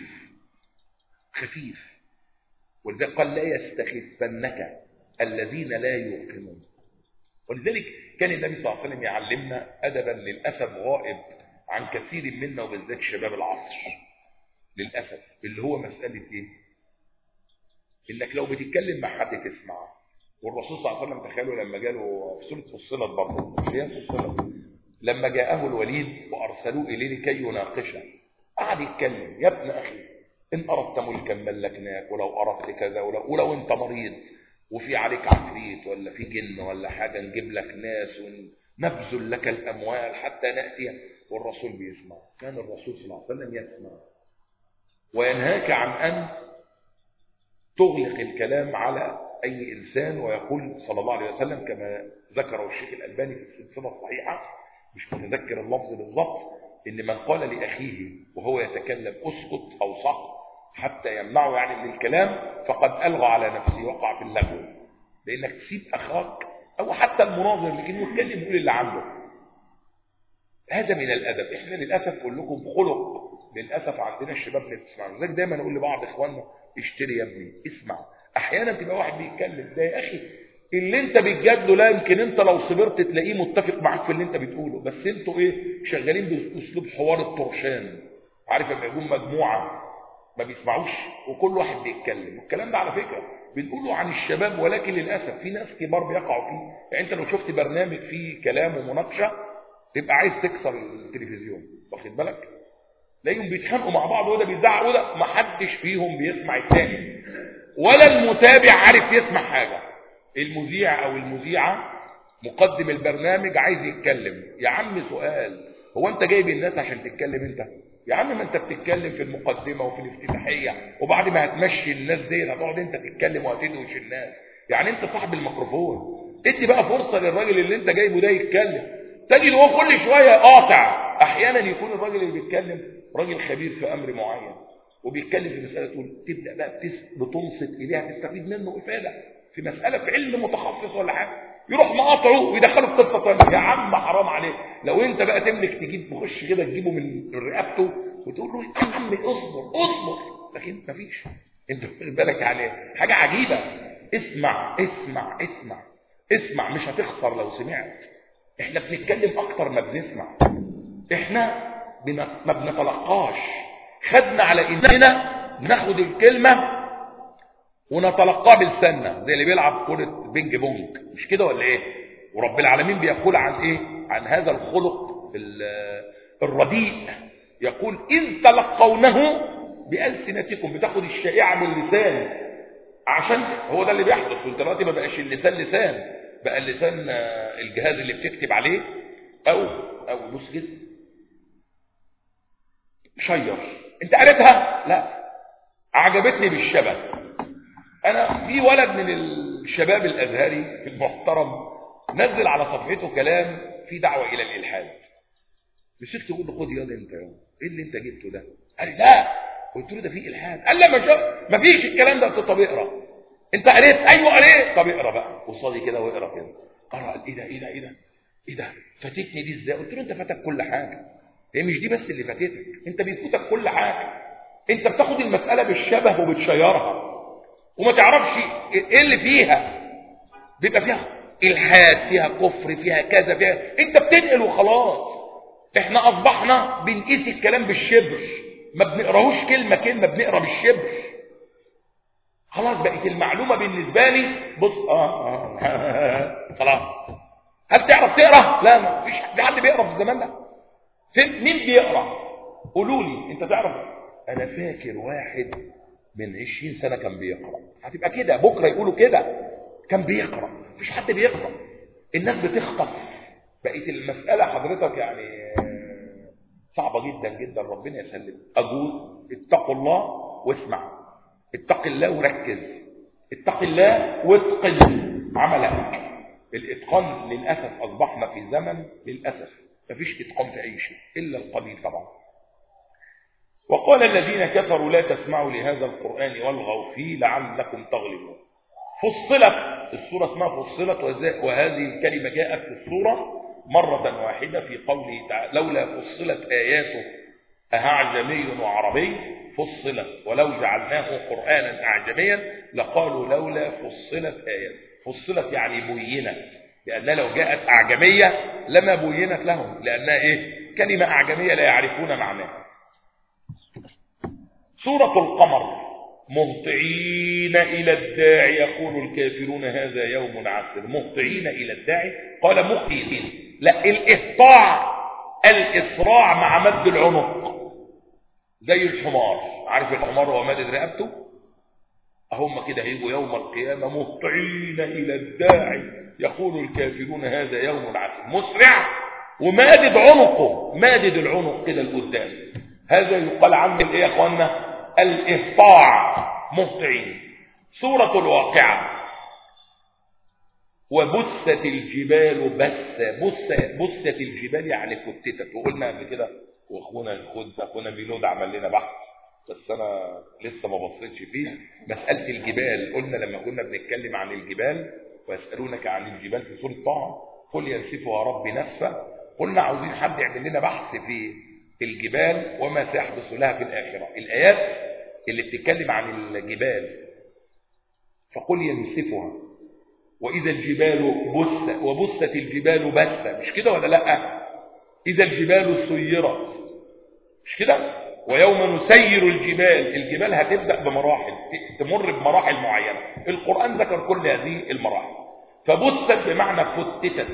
خفيف. ولذلك قال لا يستخفنك الذين لا يوقنون. ولذلك كان النبي صلى الله عليه وسلم يعلمنا أدبا للأسف غائب عن كثير منا وبالذات شباب العصر للأسف، اللي هو مسألة ايه؟ انك لو بتتكلم مع حد تسمع. والرسول صلى الله عليه وسلم تخيلوا لما جاله في سورة فصلت برضه، لما جاءه الوليد وارسلوه اليه لكي يناقشه، قعد يتكلم: يا ابن اخي ان اردت ملكا ملكناك، ولو اردت كذا، ولو انت مريض وفي عليك عفريت ولا في جن ولا حاجه نجيب لك ناس ونبذل لك الاموال حتى ناتي. والرسول بيسمع. كان الرسول صلى الله عليه وسلم يسمع وينهاك عن ان تغلق الكلام على أي إنسان، ويقول صلى الله عليه وسلم كما ذكره الشيخ الألباني في السلسلة الصحيحة، مش متذكر اللفظ بالضبط، إن من قال لأخيه وهو يتكلم اسكت أو صح حتى يمنعه يعني من الكلام فقد ألغى على نفسه، وقع في اللغو. لأنك تسيب أخاك أو حتى المناظر لكن يتكلم يقول اللي عنده. هذا من الأدب. إحنا للأسف كلكم خلق للأسف عندنا الشباب ما بتسمعوا. لذلك دايما أقول لبعض إخواننا: اشتري يا ابني، اسمع. أحيانا تبقى واحد بيتكلم ده يا أخي اللي أنت بتجادله لا يمكن أنت لو صبرت تلاقيه متفق معاك في اللي أنت بتقوله، بس أنتوا إيه؟ شغالين بأسلوب حوار الطرشان. عارف لما يكون مجموعة ما بيسمعوش وكل واحد بيتكلم. والكلام ده على فكرة بنقوله عن الشباب، ولكن للأسف في ناس كبار بيقعوا فيه. يعني أنت لو شفت برنامج فيه كلام ومناقشة تبقى عايز تكسر التلفزيون، واخد بالك؟ تلاقيهم بيتخانقوا مع بعض وده بيزعق وده، ما حدش فيهم بيسمع الثاني ولا المتابع عارف يسمع حاجة. المذيع او المذيعة مقدم البرنامج عايز يتكلم، يا عم سؤال، هو انت جايب الناس عشان تتكلم انت؟ يا عم ما انت بتتكلم في المقدمة وفي الافتتاحية، وبعد ما هتمشي الناس دي هتقعد انت تتكلم وهتدوش الناس. يعني انت صاحب الميكروفون، ادي بقى فرصة للراجل اللي انت جايبه ده يتكلم. تجد هو كل شوية قاطع. احيانا يكون الراجل اللي بيتكلم راجل خبير في امر معين وبيتكلم في مسألة، تقول تبدأ بقى بتنصت إليها تستفيد منه إفادة في مسألة في علم متخصص ولا حاجة، يروح مقاطعه ويدخله في قصة ثانية. يا عم حرام عليك، لو أنت بقى تملك تجيب تخش كده تجيبه من رقبته وتقول له يا عم اصبر، لكن مفيش. أنت واخد بالك يعني حاجة عجيبة. اسمع، مش هتخسر لو سمعت. احنا بنتكلم أكتر ما بنسمع. احنا ما بنتلقاش. خدنا على اننا ناخد الكلمة ونتلقاها بلساننا زي اللي بيلعب كرة بينج بونج، مش كده ولا ايه؟ ورب العالمين بيقول عن ايه؟ عن هذا الخلق الرديء، يقول إذ تلقونه بألسنتكم، بتاخد الشائعة من اللسان، عشان هو ده اللي بيحدث. دلوقتي ما بقاش اللسان لسان، بقى اللسان الجهاز اللي بتكتب عليه او بص كده شير. انت قريتها؟ لا، عجبتني بالشبه. انا في ولد من الشباب الازهري المحترم نزل على صفحته كلام في دعوه الى الالحاد. مسكت قلت له خد يا انت ايه اللي انت جبته ده؟ قال لي لا. قلت له ده فيه الحاد. قال لا ما فيش الكلام ده. قلت له طب اقرا. انت قريت؟ ايوه قريت. طب اقرا بقى قصادي كده واقرا كده. قرا. قال ايه ده فاتتني دي ازاي؟ قلت له انت فاتك كل حاجه. هي مش دي بس اللي فاتتك، انت بيفوتك كل حاجه. انت بتاخد المساله بالشبه وبتشيرها وما تعرفش ايه اللي فيها. بيبقى فيها الحاد، فيها كفر، فيها كذا، فيها انت بتنقل وخلاص. احنا اصبحنا بنقيس الكلام بالشبر، ما بنقراهوش كلمه كلمه، بنقرا بالشبر. خلاص بقت المعلومه بالنسبه لي بص خلاص. هل تعرف تقرا؟ لا، ما فيش حد بيقرا في الزمان ده. مين بيقرا؟ قولوا لي انت تعرف. انا فاكر واحد من 20 سنه كان بيقرا. هتبقى كده بكره يقولوا كده كان بيقرا. مفيش حد بيقرا، الناس بتخطف. بقت المساله حضرتك يعني صعبه جدا جدا. ربنا يسلم. اقول اتقوا الله واسمع، اتق الله وركز، اتق الله واتقن عملك. الاتقان للاسف اصبحنا في زمن للاسف مفيش اتقان في اي شيء الا القليل طبعا. وقال الذين كفروا لا تسمعوا لهذا القرآن والغوا فيه لعلكم تغلبون. فصلت السورة اسمها فصلت، وهذه الكلمة جاءت في السورة مرة واحدة في قوله تعالى لولا فصلت آياته أعجمي وعربي فصلت ولو جعلناه قرآنا أعجميا لقالوا لولا فصلت آياته. فصلت يعني بينت، لأنها لو جاءت أعجمية لما بينت لهم، لأنها كلمة أعجمية لا يعرفون معناها. سورة القمر مهطعين إلى الداعي يقول الكافرون هذا يوم عسر. مهطعين إلى الداعي قال مهطعين، لا الإهطاع الإسراع مع مد العنق زي الحمار. عارف الحمار هو مادد رقبته؟ هم كده هيجوا يوم القيامة مهطعين إلى الداعي يقول الكافرون هذا يوم عسر. مسرع ومادد عنقه، مادد العنق كده لقدام. هذا يقال عنه يا اخوانا؟ الإهطاع، مهطعين. سورة الواقعة وبست الجبال بست الجبال يعني فتتت. وقلنا قبل كده واخونا بيلود عمل لنا بحث بس انا لسه ما بصيتش فيه. مسألة الجبال قلنا لما كنا بنتكلم عن الجبال ويسألونك عن الجبال في سورة طه قل ينسفها ربي نسفا. قلنا عاوزين حد يعمل لنا بحث في الجبال وما سيحدث لها في الآخرة. الآيات اللي بتتكلم عن الجبال فقل ينسفها وإذا الجبال بست وبست الجبال بسة، مش كده ولا لا؟ إذا الجبال سيرت، مش كده؟ ويوم نسير الجبال هتبدأ بمراحل، تمر بمراحل معينة. القرآن ذكر كل هذه المراحل. فبست بمعنى فتتت،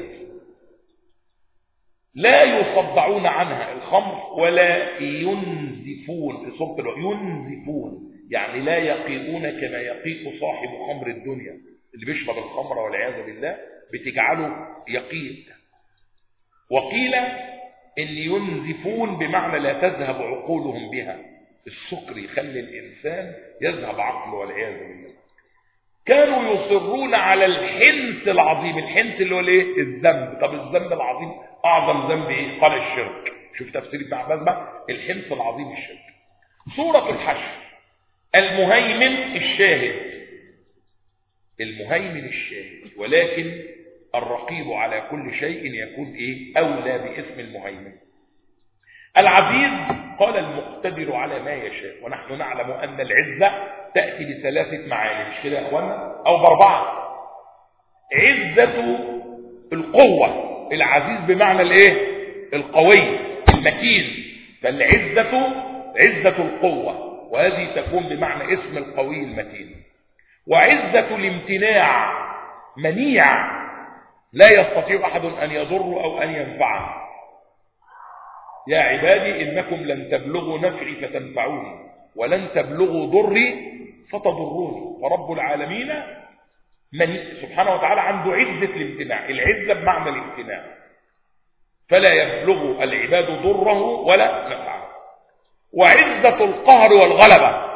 لا يصدعون عنها الخمر ولا ينزفون. في سورة ينزفون يعني لا يقيئون كما يقيء صاحب خمر الدنيا اللي بيشرب الخمر والعياذ بالله بتجعله يقيء. وقيل ان ينزفون بمعنى لا تذهب عقولهم بها. السكر يخلي الانسان يذهب عقله والعياذ بالله. كانوا يصرون على الحنث العظيم. الحنث اللي هو الايه؟ الذنب. طب الذنب العظيم اعظم ذنب ايه؟ قال الشرك. شوف تفسير ابن عباس بقى، الحنث العظيم الشرك. سورة الحشر المهيمن الشاهد. المهيمن الشاهد، ولكن الرقيب على كل شيء يكون اولى باسم المهيمن. العزيز قال المقتدر على ما يشاء. ونحن نعلم ان العزة تأتي بثلاثة معاني، مش كده يا اخوانا؟ او باربعة. عزة القوة، العزيز بمعنى القوي المتين. فالعزة عزة القوة، وهذه تكون بمعنى اسم القوي المتين. وعزة الامتناع، منيع لا يستطيع أحد أن يضر أو أن ينفعه. يا عبادي إنكم لن تبلغوا نفعي فتنفعوني ولن تبلغوا ضري فتضروني. فرب العالمين سبحانه وتعالى عنده عزة الامتناع. العزة بمعنى الامتناع، فلا يبلغ العباد ضره ولا نفعه. وعزة القهر والغلبة.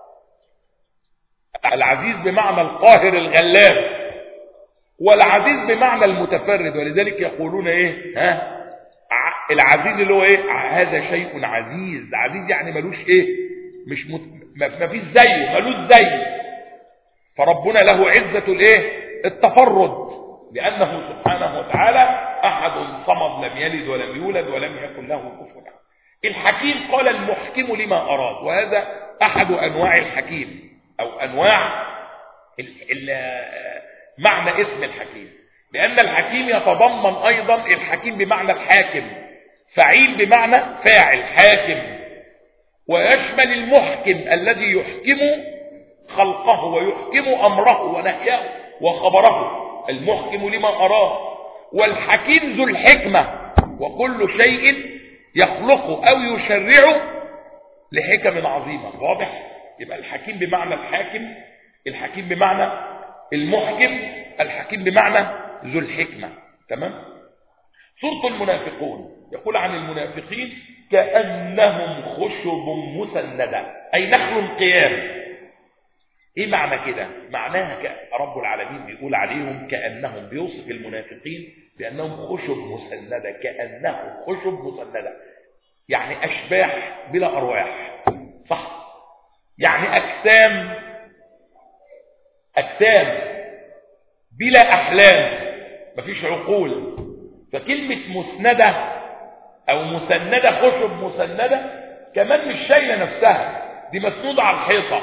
العزيز بمعنى القاهر الغلاب، والعزيز بمعنى المتفرد. ولذلك يقولون ايه؟ العزيز اللي هو ايه؟ هذا شيء عزيز. عزيز يعني ملوش ايه؟ مش ما فيش زيه، ملوش زيه. فربنا له عزة الايه؟ التفرد، لانه سبحانه وتعالى احد صمد، لم يلد ولم يولد ولم يكن له كفوا احد. الحكيم قال المحكم لما اراد، وهذا احد انواع الحكيم، او انواع معنى اسم الحكيم، لان الحكيم يتضمن ايضا الحكيم بمعنى الحاكم، فعيل بمعنى فاعل، حاكم. ويشمل المحكم الذي يحكم خلقه ويحكم امره ونهيه وخبره، المحكم لما اراد. والحكيم ذو الحكمة، وكل شيء يخلقه او يشرعه لحكم عظيمة. واضح؟ يبقى الحكيم بمعنى الحاكم، الحكيم بمعنى المحكم، الحكيم بمعنى ذو الحكمة. تمام؟ سورة المنافقون يقول عن المنافقين كأنهم خشب مسندة، أي نخل قيام. ايه معنى كده؟ معناها رب العالمين بيقول عليهم كأنهم، بيوصف المنافقين بأنهم خشب مسندة، كأنهم خشب مسندة، يعني أشباح بلا أرواح. صح؟ يعني أجسام بلا أحلام، مفيش عقول. فكلمة مسندة أو مسندة، خشب مسندة، كمان مش شايلة نفسها، دي مسنودة على الحيطة،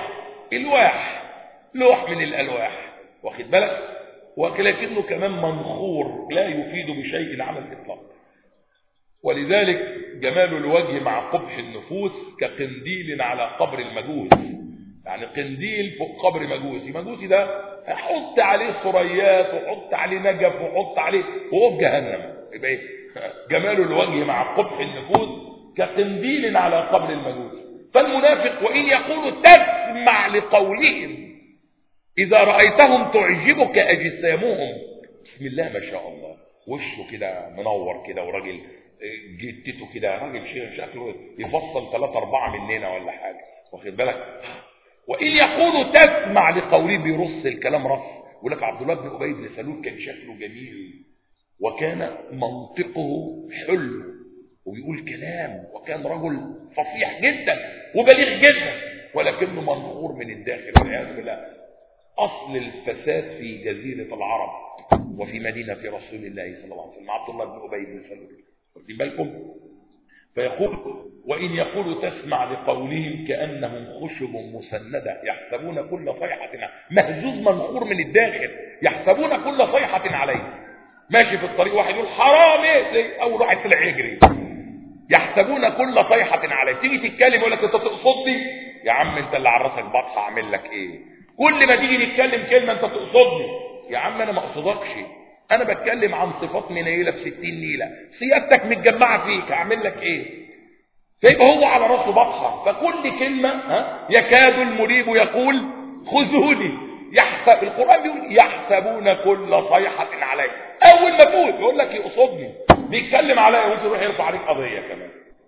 لوح من الألواح، واخد بالك؟ ولكنه كمان منخور، لا يفيد بشيء على الإطلاق. ولذلك جمال الوجه مع قبح النفوس كقنديل على قبر المجوس. يعني قنديل فوق قبر مجوسي، مجوسي ده حط عليه ثريات وحط عليه نجف وحط عليه، وهو في جهنم. يبقى ايه؟ جمال الوجه مع قبح النفوس كقنديل على قبر المجوس. فالمنافق وإن يقولوا تسمع لقولهم إذا رأيتهم تعجبك أجسامهم. بسم الله ما شاء الله، وشه كده منور كده، وراجل جتته كده، راجل شكله يفصل 3-4 مننا ولا حاجة، واخد بالك؟ وإن يقولوا تسمع لقوله، بيرص الكلام رص. يقول لك عبد الله بن أبي بن سلول كان شكله جميل، وكان منطقه حلو، ويقول كلام، وكان رجل فصيح جدا وبليغ جدا، ولكنه منخور من الداخل والعياذ بالله. أصل الفساد في جزيرة العرب وفي مدينة رسول الله صلى الله عليه وسلم عبد الله بن أبي بن سلول، واخدين بالكم؟ فيقول وإن يقولوا تسمع لقولهم كأنهم خشب مسندة يحسبون كل صيحة، مهزوز منخور من الداخل، يحسبون كل صيحة عليه. ماشي في الطريق واحد يقول حرام ايه، أول واحد طلع يجري. يحسبون كل صيحة عليه، تيجي تتكلم يقول لك انت تقصدني يا عم، انت اللي على راسك بطحة، اعمل لك ايه؟ كل ما تيجي نتكلم كلمة انت تقصدني يا عم، انا ما اقصدكش، انا بتكلم عن صفات منيلة ب60 نيلة، سيادتك متجمعة فيك، اعمل لك ايه؟ فيبقى هو على راسه بطحة، فكل كلمة يكاد المريب يقول خذوني. القرآن بيقول يحسبون كل صيحة عليه، اول ما تقول يقول لك يقصدني، بيتكلم عليا، وانت تروح يرفع عليك قضية كمان.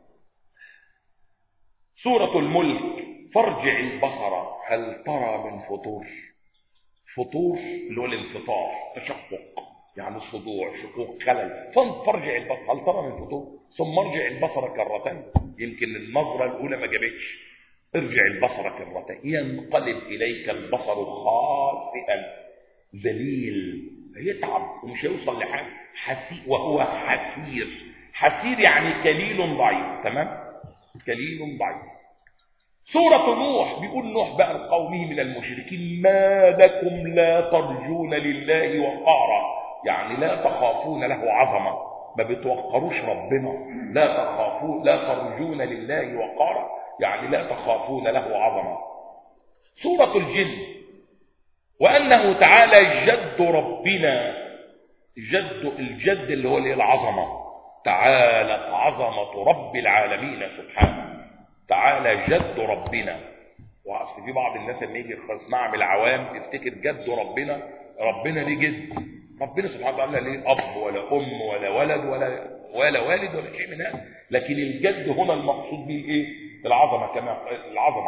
سورة الملك فارجع البصر هل ترى من فطور. فطور اللي هو الانفطار، تشقق، يعني الصدوع، شقوق، خلل. فارجع البصر هل ترى من فطور، ثم ارجع البصر كرتين. يمكن النظرة الأولى ما جابتش، ارجع البصر كرتين ينقلب إليك البصر خاسئا ذليل، يتعب ومش هيوصل لحاجة. وهو حسير. حسير يعني كليل ضعيف. تمام؟ كليل ضعيف. سورة نوح بيقول نوح بقى لقومه من المشركين ما لكم لا ترجون لله وقارا، يعني لا تخافون له عظمة، ما بتوقروش ربنا. لا ترجون لله وقارا، يعني لا تخافون له عظمة. سورة الجن وأنه تعالى جد ربنا، الجد اللي هو العظمة، تعالى عظمة رب العالمين سبحانه، تعالى جد ربنا. واصل في بعض الناس لما يجي يسمع من العوام تفتكر جد ربنا ليه جد؟ ربنا سبحانه وتعالى ليه اب ولا ام ولا ولد ولا والد ولا شيء من هذا، لكن الجد هنا المقصود به ايه؟ العظمة كما العظمة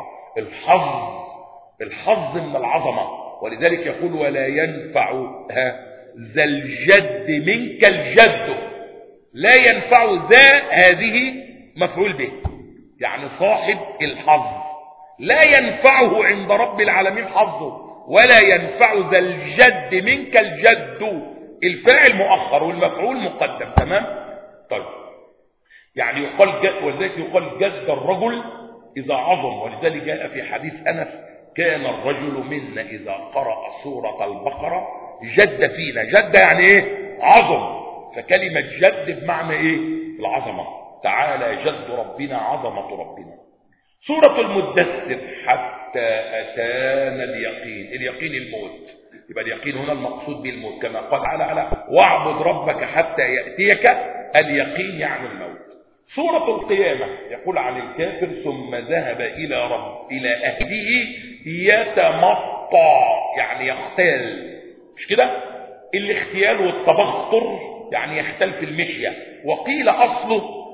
الحظ من العظمة. ولذلك يقول ولا ينفع ذا الجد منك الجد. لا ينفع ذا هذه مفعول به، يعني صاحب الحظ لا ينفعه عند رب العالمين حظه، ولا ينفع ذا الجد منك الجد. الفاعل مؤخر والمفعول مقدم. تمام. طيب يعني يقال جد، ولذلك يقال جد الرجل إذا عظم. ولذلك جاء في حديث أنس كان الرجل منا إذا قرأ سورة البقرة جد فينا. جد يعني إيه؟ عظم. فكلمة جد بمعنى إيه؟ العظمة. تعالى جد ربنا عظمة ربنا. سورة المدثر حتى أتانا اليقين. اليقين الموت، يبقى اليقين هنا المقصود بالموت كما قال تعالى واعبد ربك حتى يأتيك اليقين، يعني الموت. سورة القيامة يقول عن الكافر ثم ذهب إلى أهله يتمطى، يعني يختال. مش كده؟ الاختيال والتبختر يعني يختل في المشية. وقيل أصله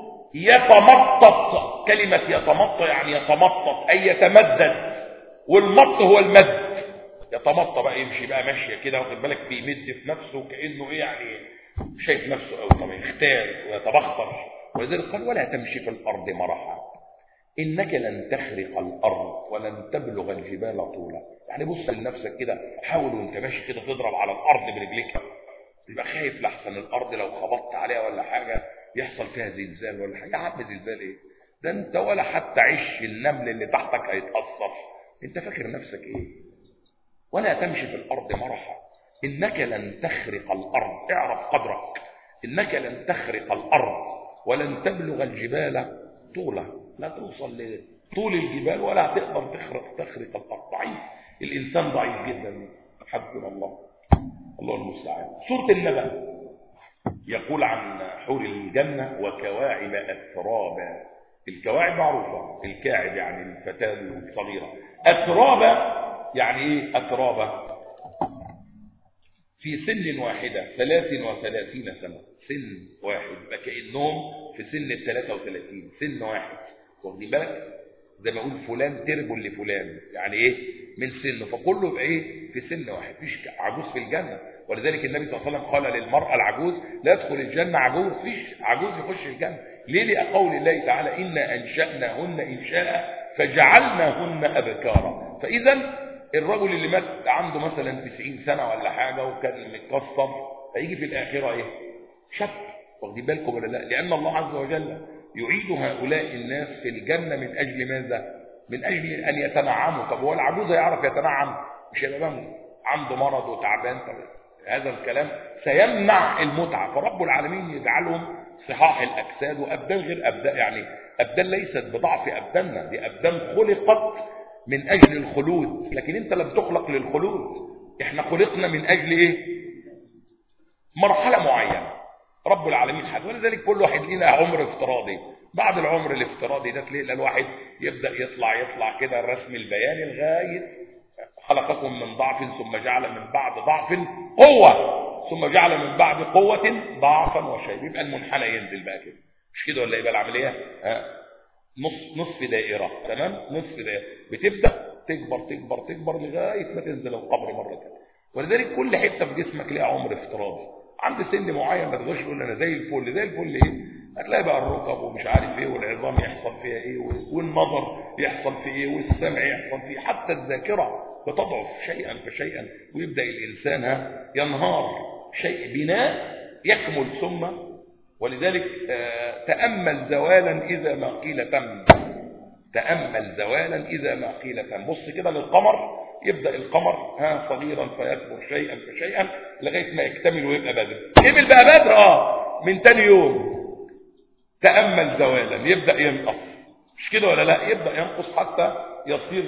يتمطط. كلمة يتمطى يعني يتمطط أي يتمدد، والمط هو المد. يتمطى بقى يمشي بقى ماشية كده، واخد بالك، بيمد في نفسه كأنه إيه يعني شايف نفسه قوي. طبعا يختال ويتبختر. ولذلك قال ولا تمشي في الأرض مرحا إنك لن تخرق الأرض ولن تبلغ الجبال طولا. يعني بص لنفسك كده، حاول وانت ماشي كده تضرب على الأرض برجليك، يبقى خايف لحسن الأرض لو خبطت عليها ولا حاجة يحصل فيها زلزال ولا حاجة. يا عم زلزال ايه ده؟ انت ولا حتى عش النمل اللي تحتك هيتأثر. انت فاكر نفسك ايه؟ ولا تمشي في الأرض مرحا إنك لن تخرق الأرض. اعرف قدرك. إنك لن تخرق الأرض ولن تبلغ الجبال طولا. لا توصل لطول الجبال ولا تقدر تخرق الأرض. ضعيف الإنسان، ضعيف جدا. حسبنا الله المستعان. سورة النبأ يقول عن حور الجنة وكواعب أترابا. الكواعب معروفة، الكاعب يعني الفتاة الصغيرة. أترابا يعني ايه؟ أترابا في سن واحدة 33 سنة. سن واحد كأنهم في سن 33 سن واحد. واخدين بالك؟ زي ما اقول فلان تربو لفلان، يعني ايه؟ من سنه. فكله يبقى ايه؟ في سن واحد. مفيش عجوز في الجنة. ولذلك النبي صلى الله عليه وسلم قال للمرأة العجوز لا يدخل الجنة عجوز. فيش عجوز يخش الجنة. ليه؟ لقول الله تعالى إنا أنشأناهن إنشاء فجعلناهن أبكارا. فإذا الرجل اللي مات عنده مثلا 90 سنة ولا حاجة وكان متكسر هيجي في الآخرة ايه؟ شاب. واخدين بالكم ولا لا؟ لأن الله عز وجل يعيد هؤلاء الناس في الجنة من أجل ماذا؟ من أجل أن يتنعموا. طب هو العجوز هيعرف يتنعم؟ مش هيبقى عنده مرض وتعبان. طب هذا الكلام سيمنع المتعة. فرب العالمين يجعلهم صحاح الأجساد وأبدان غير أبدان. يعني أبدان ليست بضعف أبداننا، دي أبدان خلقت من أجل الخلود. لكن أنت لم تخلق للخلود. إحنا خلقنا من أجل إيه؟ مرحلة معينة رب العالمين حد. ولذلك كل واحد لنا عمر افتراضي. بعد العمر الافتراضي ده تلاقي الواحد يبدأ يطلع كده الرسم البياني لغاية خلقكم من ضعف ثم جعل من بعد ضعف قوة ثم جعل من بعد قوة ضعفا وشيء. يبقى المنحنى ينزل بقى كده. مش كده ولا يبقى العملية نصف دائرة. تمام؟ نصف دائرة بتبدأ تكبر لغاية ما تنزل القبر مرة كده. ولذلك كل حتة في جسمك لها عمر افتراضي. عند سن معين ما تقدرش تقول انا زي الفل ايه؟ هتلاقي بقى الركب ومش عارف ايه، والعظام يحصل فيها ايه، والنظر يحصل فيه ايه، والسمع يحصل فيه، حتى الذاكرة بتضعف شيئا فشيئا، ويبدأ الإنسان ينهار. شيء بناء يكمل ثم. ولذلك تأمل زوالا إذا ما قيل تم. تأمل زوالا إذا ما قيل تم. بص كده للقمر، يبدأ القمر صغيرا فيكبر شيئا فشيئا لغاية ما يكتمل ويبقى بدر. كمل بقى بدر من تاني يوم. تأمل زوالا يبدأ ينقص. مش كده ولا لا؟ يبدأ ينقص حتى يصير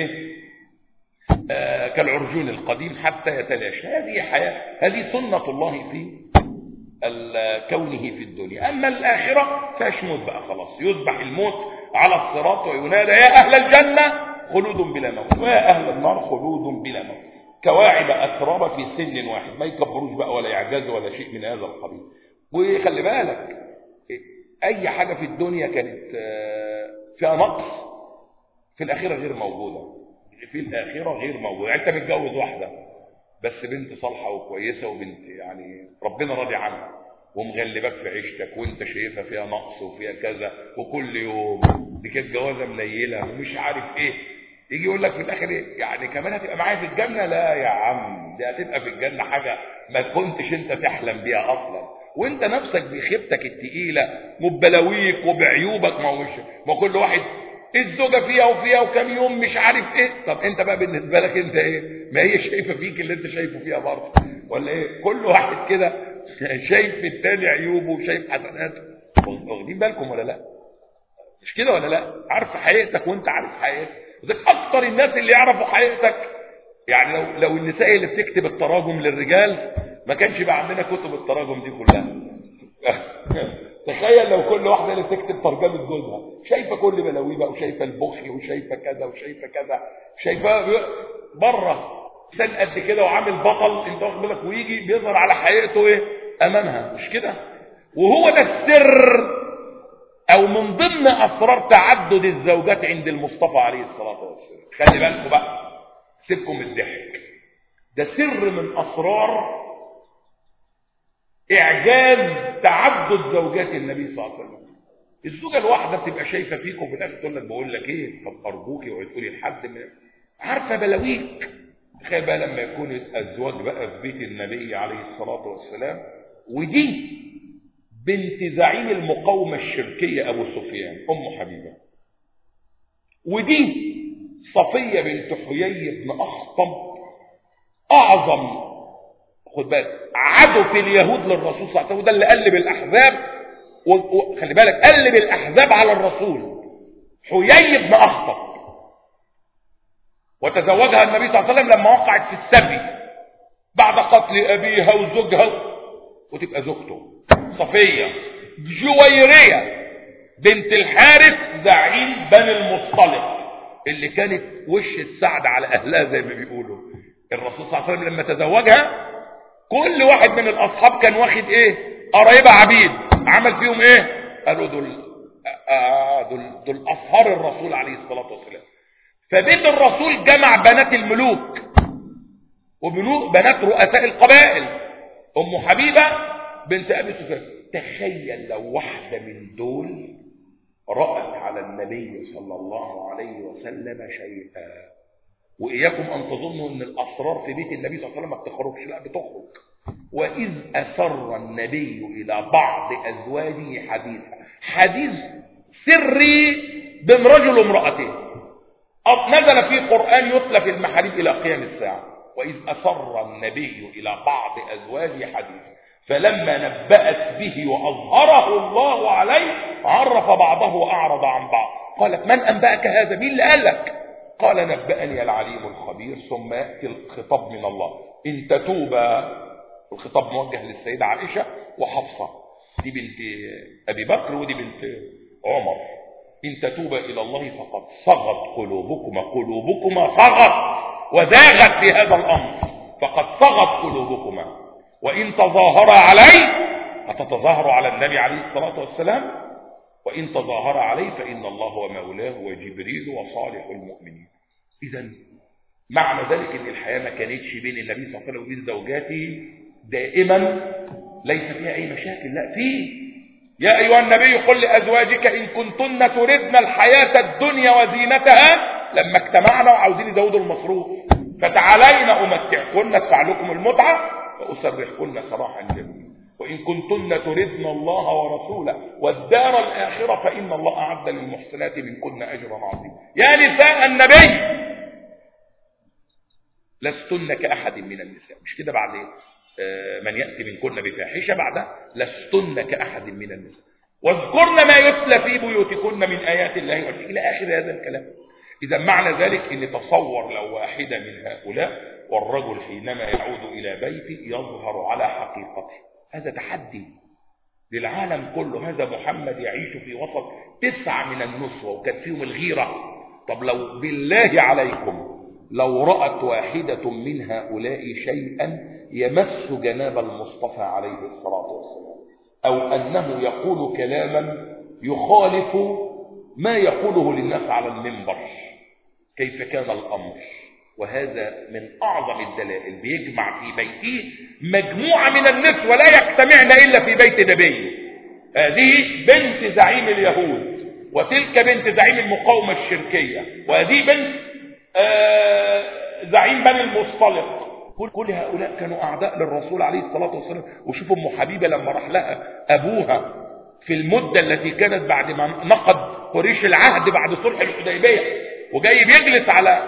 كالعرجون القديم حتى يتلاشى. هذه حياة، هذه سنة الله في كونه في الدنيا. أما الآخرة فاش موت بقى خلاص. يذبح الموت على الصراط وينادى يا أهل الجنة خلود بلا موت ويا أهل النار خلود بلا موت. كواعب أترابا في سن واحد. ما يكبروش بقى ولا يعجزوا ولا شيء من هذا القبيل. وخلي بالك اي حاجة في الدنيا كانت فيها نقص في الاخرة غير موجودة. في الاخرة غير موجودة. يعني انت متجوز واحدة بس بنت صالحة وكويسة وبنت يعني ربنا راضي عنها ومغلبك في عيشتك وانت شايفها فيها نقص وفيها كذا، وكل يوم دي كانت جوازة منيلة ومش عارف ايه، يجي يقول لك في الاخر ايه يعني كمان هتبقى معايا في الجنة؟ لا يا عم، دي هتبقى في الجنة حاجة ما كنتش انت تحلم بيها اصلا، وانت نفسك بخيبتك التقيلة وببلاويك وبعيوبك. ما كل واحد الزوجة فيها وفيها وكام يوم مش عارف ايه. طب انت بقى بالنسبة لك انت ايه؟ ما هي شايفة فيك اللي انت شايفه فيها برضه ولا ايه؟ كل واحد كده شايف في التاني عيوبه وشايف حسناته. واخدين بالكم ولا لا؟ مش كده ولا لا؟ عارف حقيقتك وانت عارف حقيقتك. وذلك اكتر الناس اللي يعرفوا حقيقتك، يعني لو النساء اللي بتكتب التراجم للرجال ما كانش بقى عندنا كتب التراجم دي كلها. تخيل لو كل واحده اللي بتكتب ترجمه جوزها شايفه كل بلاويه وشايفه البخل وشايفه كذا وشايفه كذا، شايفه بره سن قد كده وعامل بطل، انت واخد بالك، ويجي بيظهر على حقيقته ايه امامها. مش كده؟ وهو ده السر او من ضمن اسرار تعدد الزوجات عند المصطفى عليه الصلاه والسلام. خلي بالكم بقى، سيبكم الضحك، ده سر من اسرار اعجاز تعدد زوجات النبي صلى الله عليه وسلم. الزوجه الواحده بتبقى شايفه فيك وفي الاخر تقول لك بقول لك ايه، طب ارجوكي، وتقولي لحد من عارفه بلاويك. تخيل بقى لما يكون الازواج بقى في بيت النبي عليه الصلاه والسلام، ودي بنت زعيم المقاومه الشركيه ابو سفيان ام حبيبه، ودي صفيه بنت حيي بن اخطب اعظم، خد بالك، عدو في اليهود للرسول صلى الله عليه وسلم، ده اللي قلب الاحزاب. وخلي بالك قلب الاحزاب على الرسول، حيي بن اخطب. وتزوجها النبي صلى الله عليه وسلم لما وقعت في السبي بعد قتل ابيها وزوجها، وتبقى زوجته صفيه جويريه بنت الحارث زعيم بني المصطلق، اللي كانت وش السعد على اهلها زي ما بيقولوا. الرسول صلى الله عليه وسلم لما تزوجها كل واحد من الاصحاب كان واخد ايه؟ قرايبه عبيد. عمل فيهم ايه؟ قالوا دول اصهار الرسول عليه الصلاه والسلام. فبيت الرسول جمع بنات الملوك وبنات رؤساء القبائل. ام حبيبه بنت ابي سفيان. تخيل لو واحده من دول رأت على النبي صلى الله عليه وسلم شيئا. واياكم ان تظنوا ان الاسرار في بيت النبي صلى الله عليه وسلم ما بتخرجش، لا بتخرج. واذ اسر النبي الى بعض ازواجه حديث سري بين رجل وامرأته، نزل في قرآن يتلى في المحاريب الى قيام الساعه. واذ اسر النبي الى بعض ازواجه حديث فلما نبأت به واظهره الله عليه عرف بعضه واعرض عن بعض. قالت من انبأك هذا؟ مين اللي قال لك؟ قال نبأني العليم الخبير. ثم يأتي الخطاب من الله إن تتوبا، الخطاب موجه للسيدة عائشة وحفصة، دي بنت أبي بكر ودي بنت عمر. إن تتوبا إلى الله فقد صغت قلوبكما صغت وزاغت في هذا الأمر، فقد صغت قلوبكما. وإن تظاهر عليه، هتتظاهر على النبي عليه الصلاة والسلام، وإن تظاهر عليه فإن الله هو مولاه وجبريل وصالح المؤمنين. إذا معنى ذلك ان الحياة ما كانتش بين النبي صلى الله عليه وسلم وبين زوجاته دائما ليس فيها اي مشاكل، لا فيه. يا ايها النبي قل لازواجك ان كنتن تردن الحياة الدنيا وزينتها، لما اجتمعنا وعاوزين يزودوا المصروف، فتعالين امتعكن ادفع لكم المتعة واسرحكن سراحا جميلا. وان كنتن تردن الله ورسوله والدار الاخرة فان الله اعد للمحسنات منكن اجرا عظيما. يا نساء النبي لستن كأحد من النساء. مش كده بعد من يأتي منكن بفاحشة، بعدها لستن كأحد من النساء واذكرن ما يتلى في بيوتكن من آيات الله إلى آخر هذا الكلام. إذا معنى ذلك إن تصور لو واحدة من هؤلاء والرجل حينما يعود إلى بيته يظهر على حقيقته. هذا تحدي للعالم كله. هذا محمد يعيش في وسط 9 من النسوة وكانت فيهم الغيرة. طب لو بالله عليكم لو رأت واحدة من هؤلاء شيئا يمس جناب المصطفى عليه الصلاة والسلام، أو أنه يقول كلاما يخالف ما يقوله للناس على المنبر. كيف كان الأمر؟ وهذا من أعظم الدلائل. بيجمع في بيته مجموعة من النسوة لا يجتمعن إلا في بيت نبيه. هذه بنت زعيم اليهود، وتلك بنت زعيم المقاومة الشركية، وهذه بنت زعيم بني المصطلق. كل هؤلاء كانوا أعداء للرسول عليه الصلاة والسلام. وشوفوا أم حبيبة لما راح لها أبوها في المدة التي كانت بعد ما نقض قريش العهد بعد صلح الحديبية، وجاي بيجلس على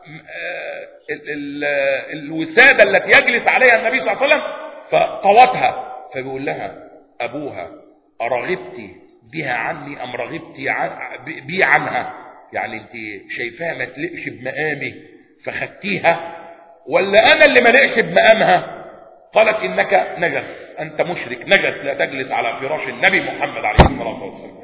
الوسادة التي يجلس عليها النبي صلى الله عليه وسلم، فطوتها، فبيقول لها أبوها: أرغبت بها عني أم رغبت بي عنها؟ يعني انت شايفاها ما تلقش بمقامي فخدتيها، ولا أنا اللي ما لقش بمقامها؟ قالت: إنك نجس، أنت مشرك نجس، لا تجلس على فراش النبي محمد عليه الصلاة والسلام.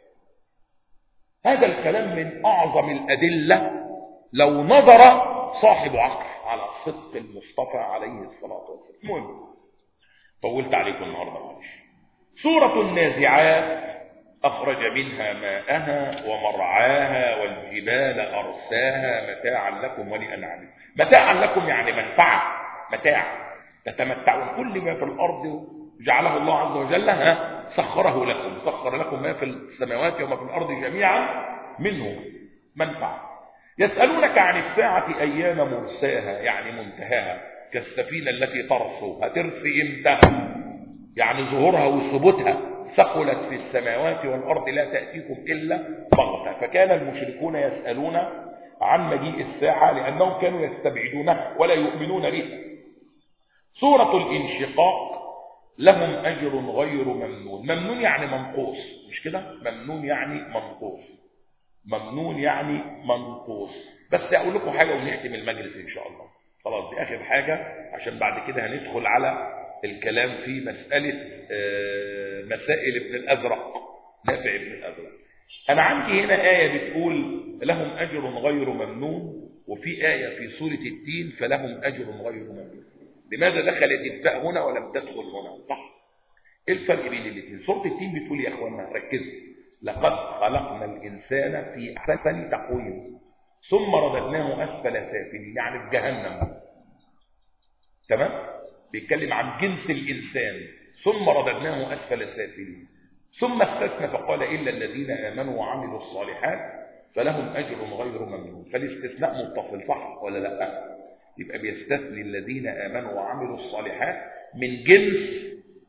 هذا الكلام من أعظم الأدلة لو نظر صاحب عقل على صدق المصطفى عليه الصلاة والسلام. المهم طولت عليكم النهارده معلش. سورة النازعات: أخرج منها ماءها ومرعاها والجبال أرساها متاعا لكم ولأنعامكم. متاعا لكم يعني منفعة، متاع تتمتعون. كل ما في الأرض جعله الله عز وجل سخره لكم. سخر لكم ما في السماوات وما في الأرض جميعا منه منفعة. يسألونك عن الساعة أيان مرساها، يعني منتهاها، كالسفينة التي ترسو. هترسي امتى؟ يعني ظهورها وثبوتها. ثقلت في السماوات والأرض لا تأتيكم إلا بغتة. فكان المشركون يسألون عن مجيء الساعة لأنهم كانوا يستبعدونها ولا يؤمنون بها. سورة الانشقاق: لهم أجر غير ممنون. ممنون يعني منقوص، مش كده؟ ممنون يعني منقوص. ممنون يعني منقوص. بس أقول لكم حاجة ونختم المجلس إن شاء الله. خلاص دي آخر حاجة، عشان بعد كده هندخل على الكلام في مسألة مسائل ابن الأزرق، نافع ابن الأزرق. أنا عندي هنا آية بتقول لهم أجر غير ممنون، وفي آية في سورة التين فلهم أجر غير ممنون. لماذا دخلت التاء هنا ولم تدخل هنا؟ صح؟ إيه الفرق بين الاثنين؟ سورة التين بتقول يا أخوانا ركزوا: لقد خلقنا الإنسان في أحسن تقويم ثم رددناه أسفل سافلين، يعني في جهنم. تمام؟ بيتكلم عن جنس الإنسان. ثم رددناه أسفل سافلين، ثم استثنى فقال إلا الذين آمنوا وعملوا الصالحات فلهم أجر غير ممنون. فالاستثناء متصل، صح ولا لا؟ يبقى بيستثني الذين آمنوا وعملوا الصالحات من جنس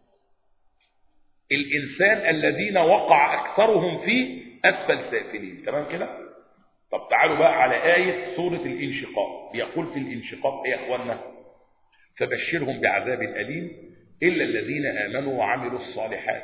الإنسان الذين وقع أكثرهم في أسفل سافلين. تمام كده؟ طب تعالوا بقى على آية سورة الانشقاق. بيقول في الانشقاق إيه يا أخوانا؟ فبشرهم بعذاب أليم إلا الذين آمنوا وعملوا الصالحات.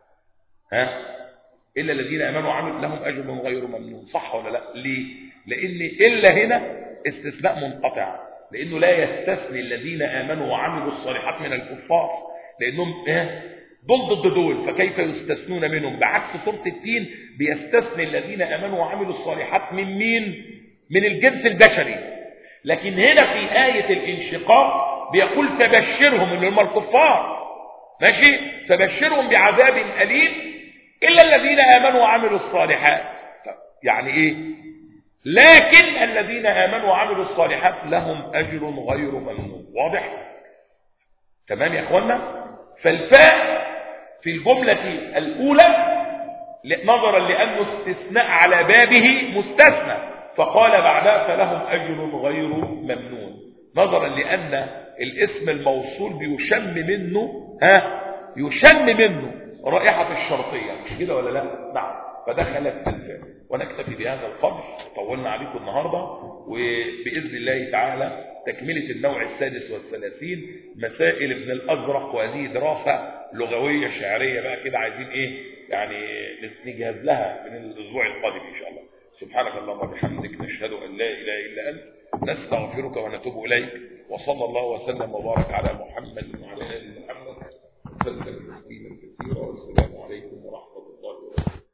إلا الذين آمنوا وعملوا لهم أجر غير ممنون. صح ولا لا؟ ليه؟ لأن إلا هنا استثناء منقطع، لأنه لا يستثني الذين آمنوا وعملوا الصالحات من الكفار، لأنهم دول ضد دول، فكيف يستثنون منهم؟ بعكس سورة التين بيستثني الذين آمنوا وعملوا الصالحات من مين؟ من الجنس البشري. لكن هنا في آية الانشقاق بيقول تبشرهم اللي هم الكفار، ماشي؟ تبشرهم بعذاب أليم إلا الذين آمنوا وعملوا الصالحات. يعني إيه؟ لكن الذين آمنوا وعملوا الصالحات لهم أجر غير ممنون. واضح؟ تمام يا أخوانا؟ فالفاء في الجملة الأولى نظرا لأنه استثناء على بابه مستثنى، فقال بعدها فلهم أجر غير ممنون، نظرا لأن الاسم الموصول بيشم منه يشم منه رائحة الشرطية، مش كده ولا لا؟ نعم. فدخلت الفاء. ونكتفي بهذا القدر، طولنا عليكم النهاردة، وبإذن الله تعالى تكملة النوع السادس والثلاثين مسائل ابن الأزرق. وهذه دراسة لغوية شعرية بقى كده، عايزين ايه يعني نجهز لها من الأسبوع القادم إن شاء الله. سبحانك اللهم وبحمدك، نشهد أن لا إله إلا أنت، نستغفرك ونتوب إليك. وصلى الله وسلم وبارك على محمد وعلى آل محمد وسلم تسليما كثيرا. والسلام عليكم ورحمة الله وبركاته.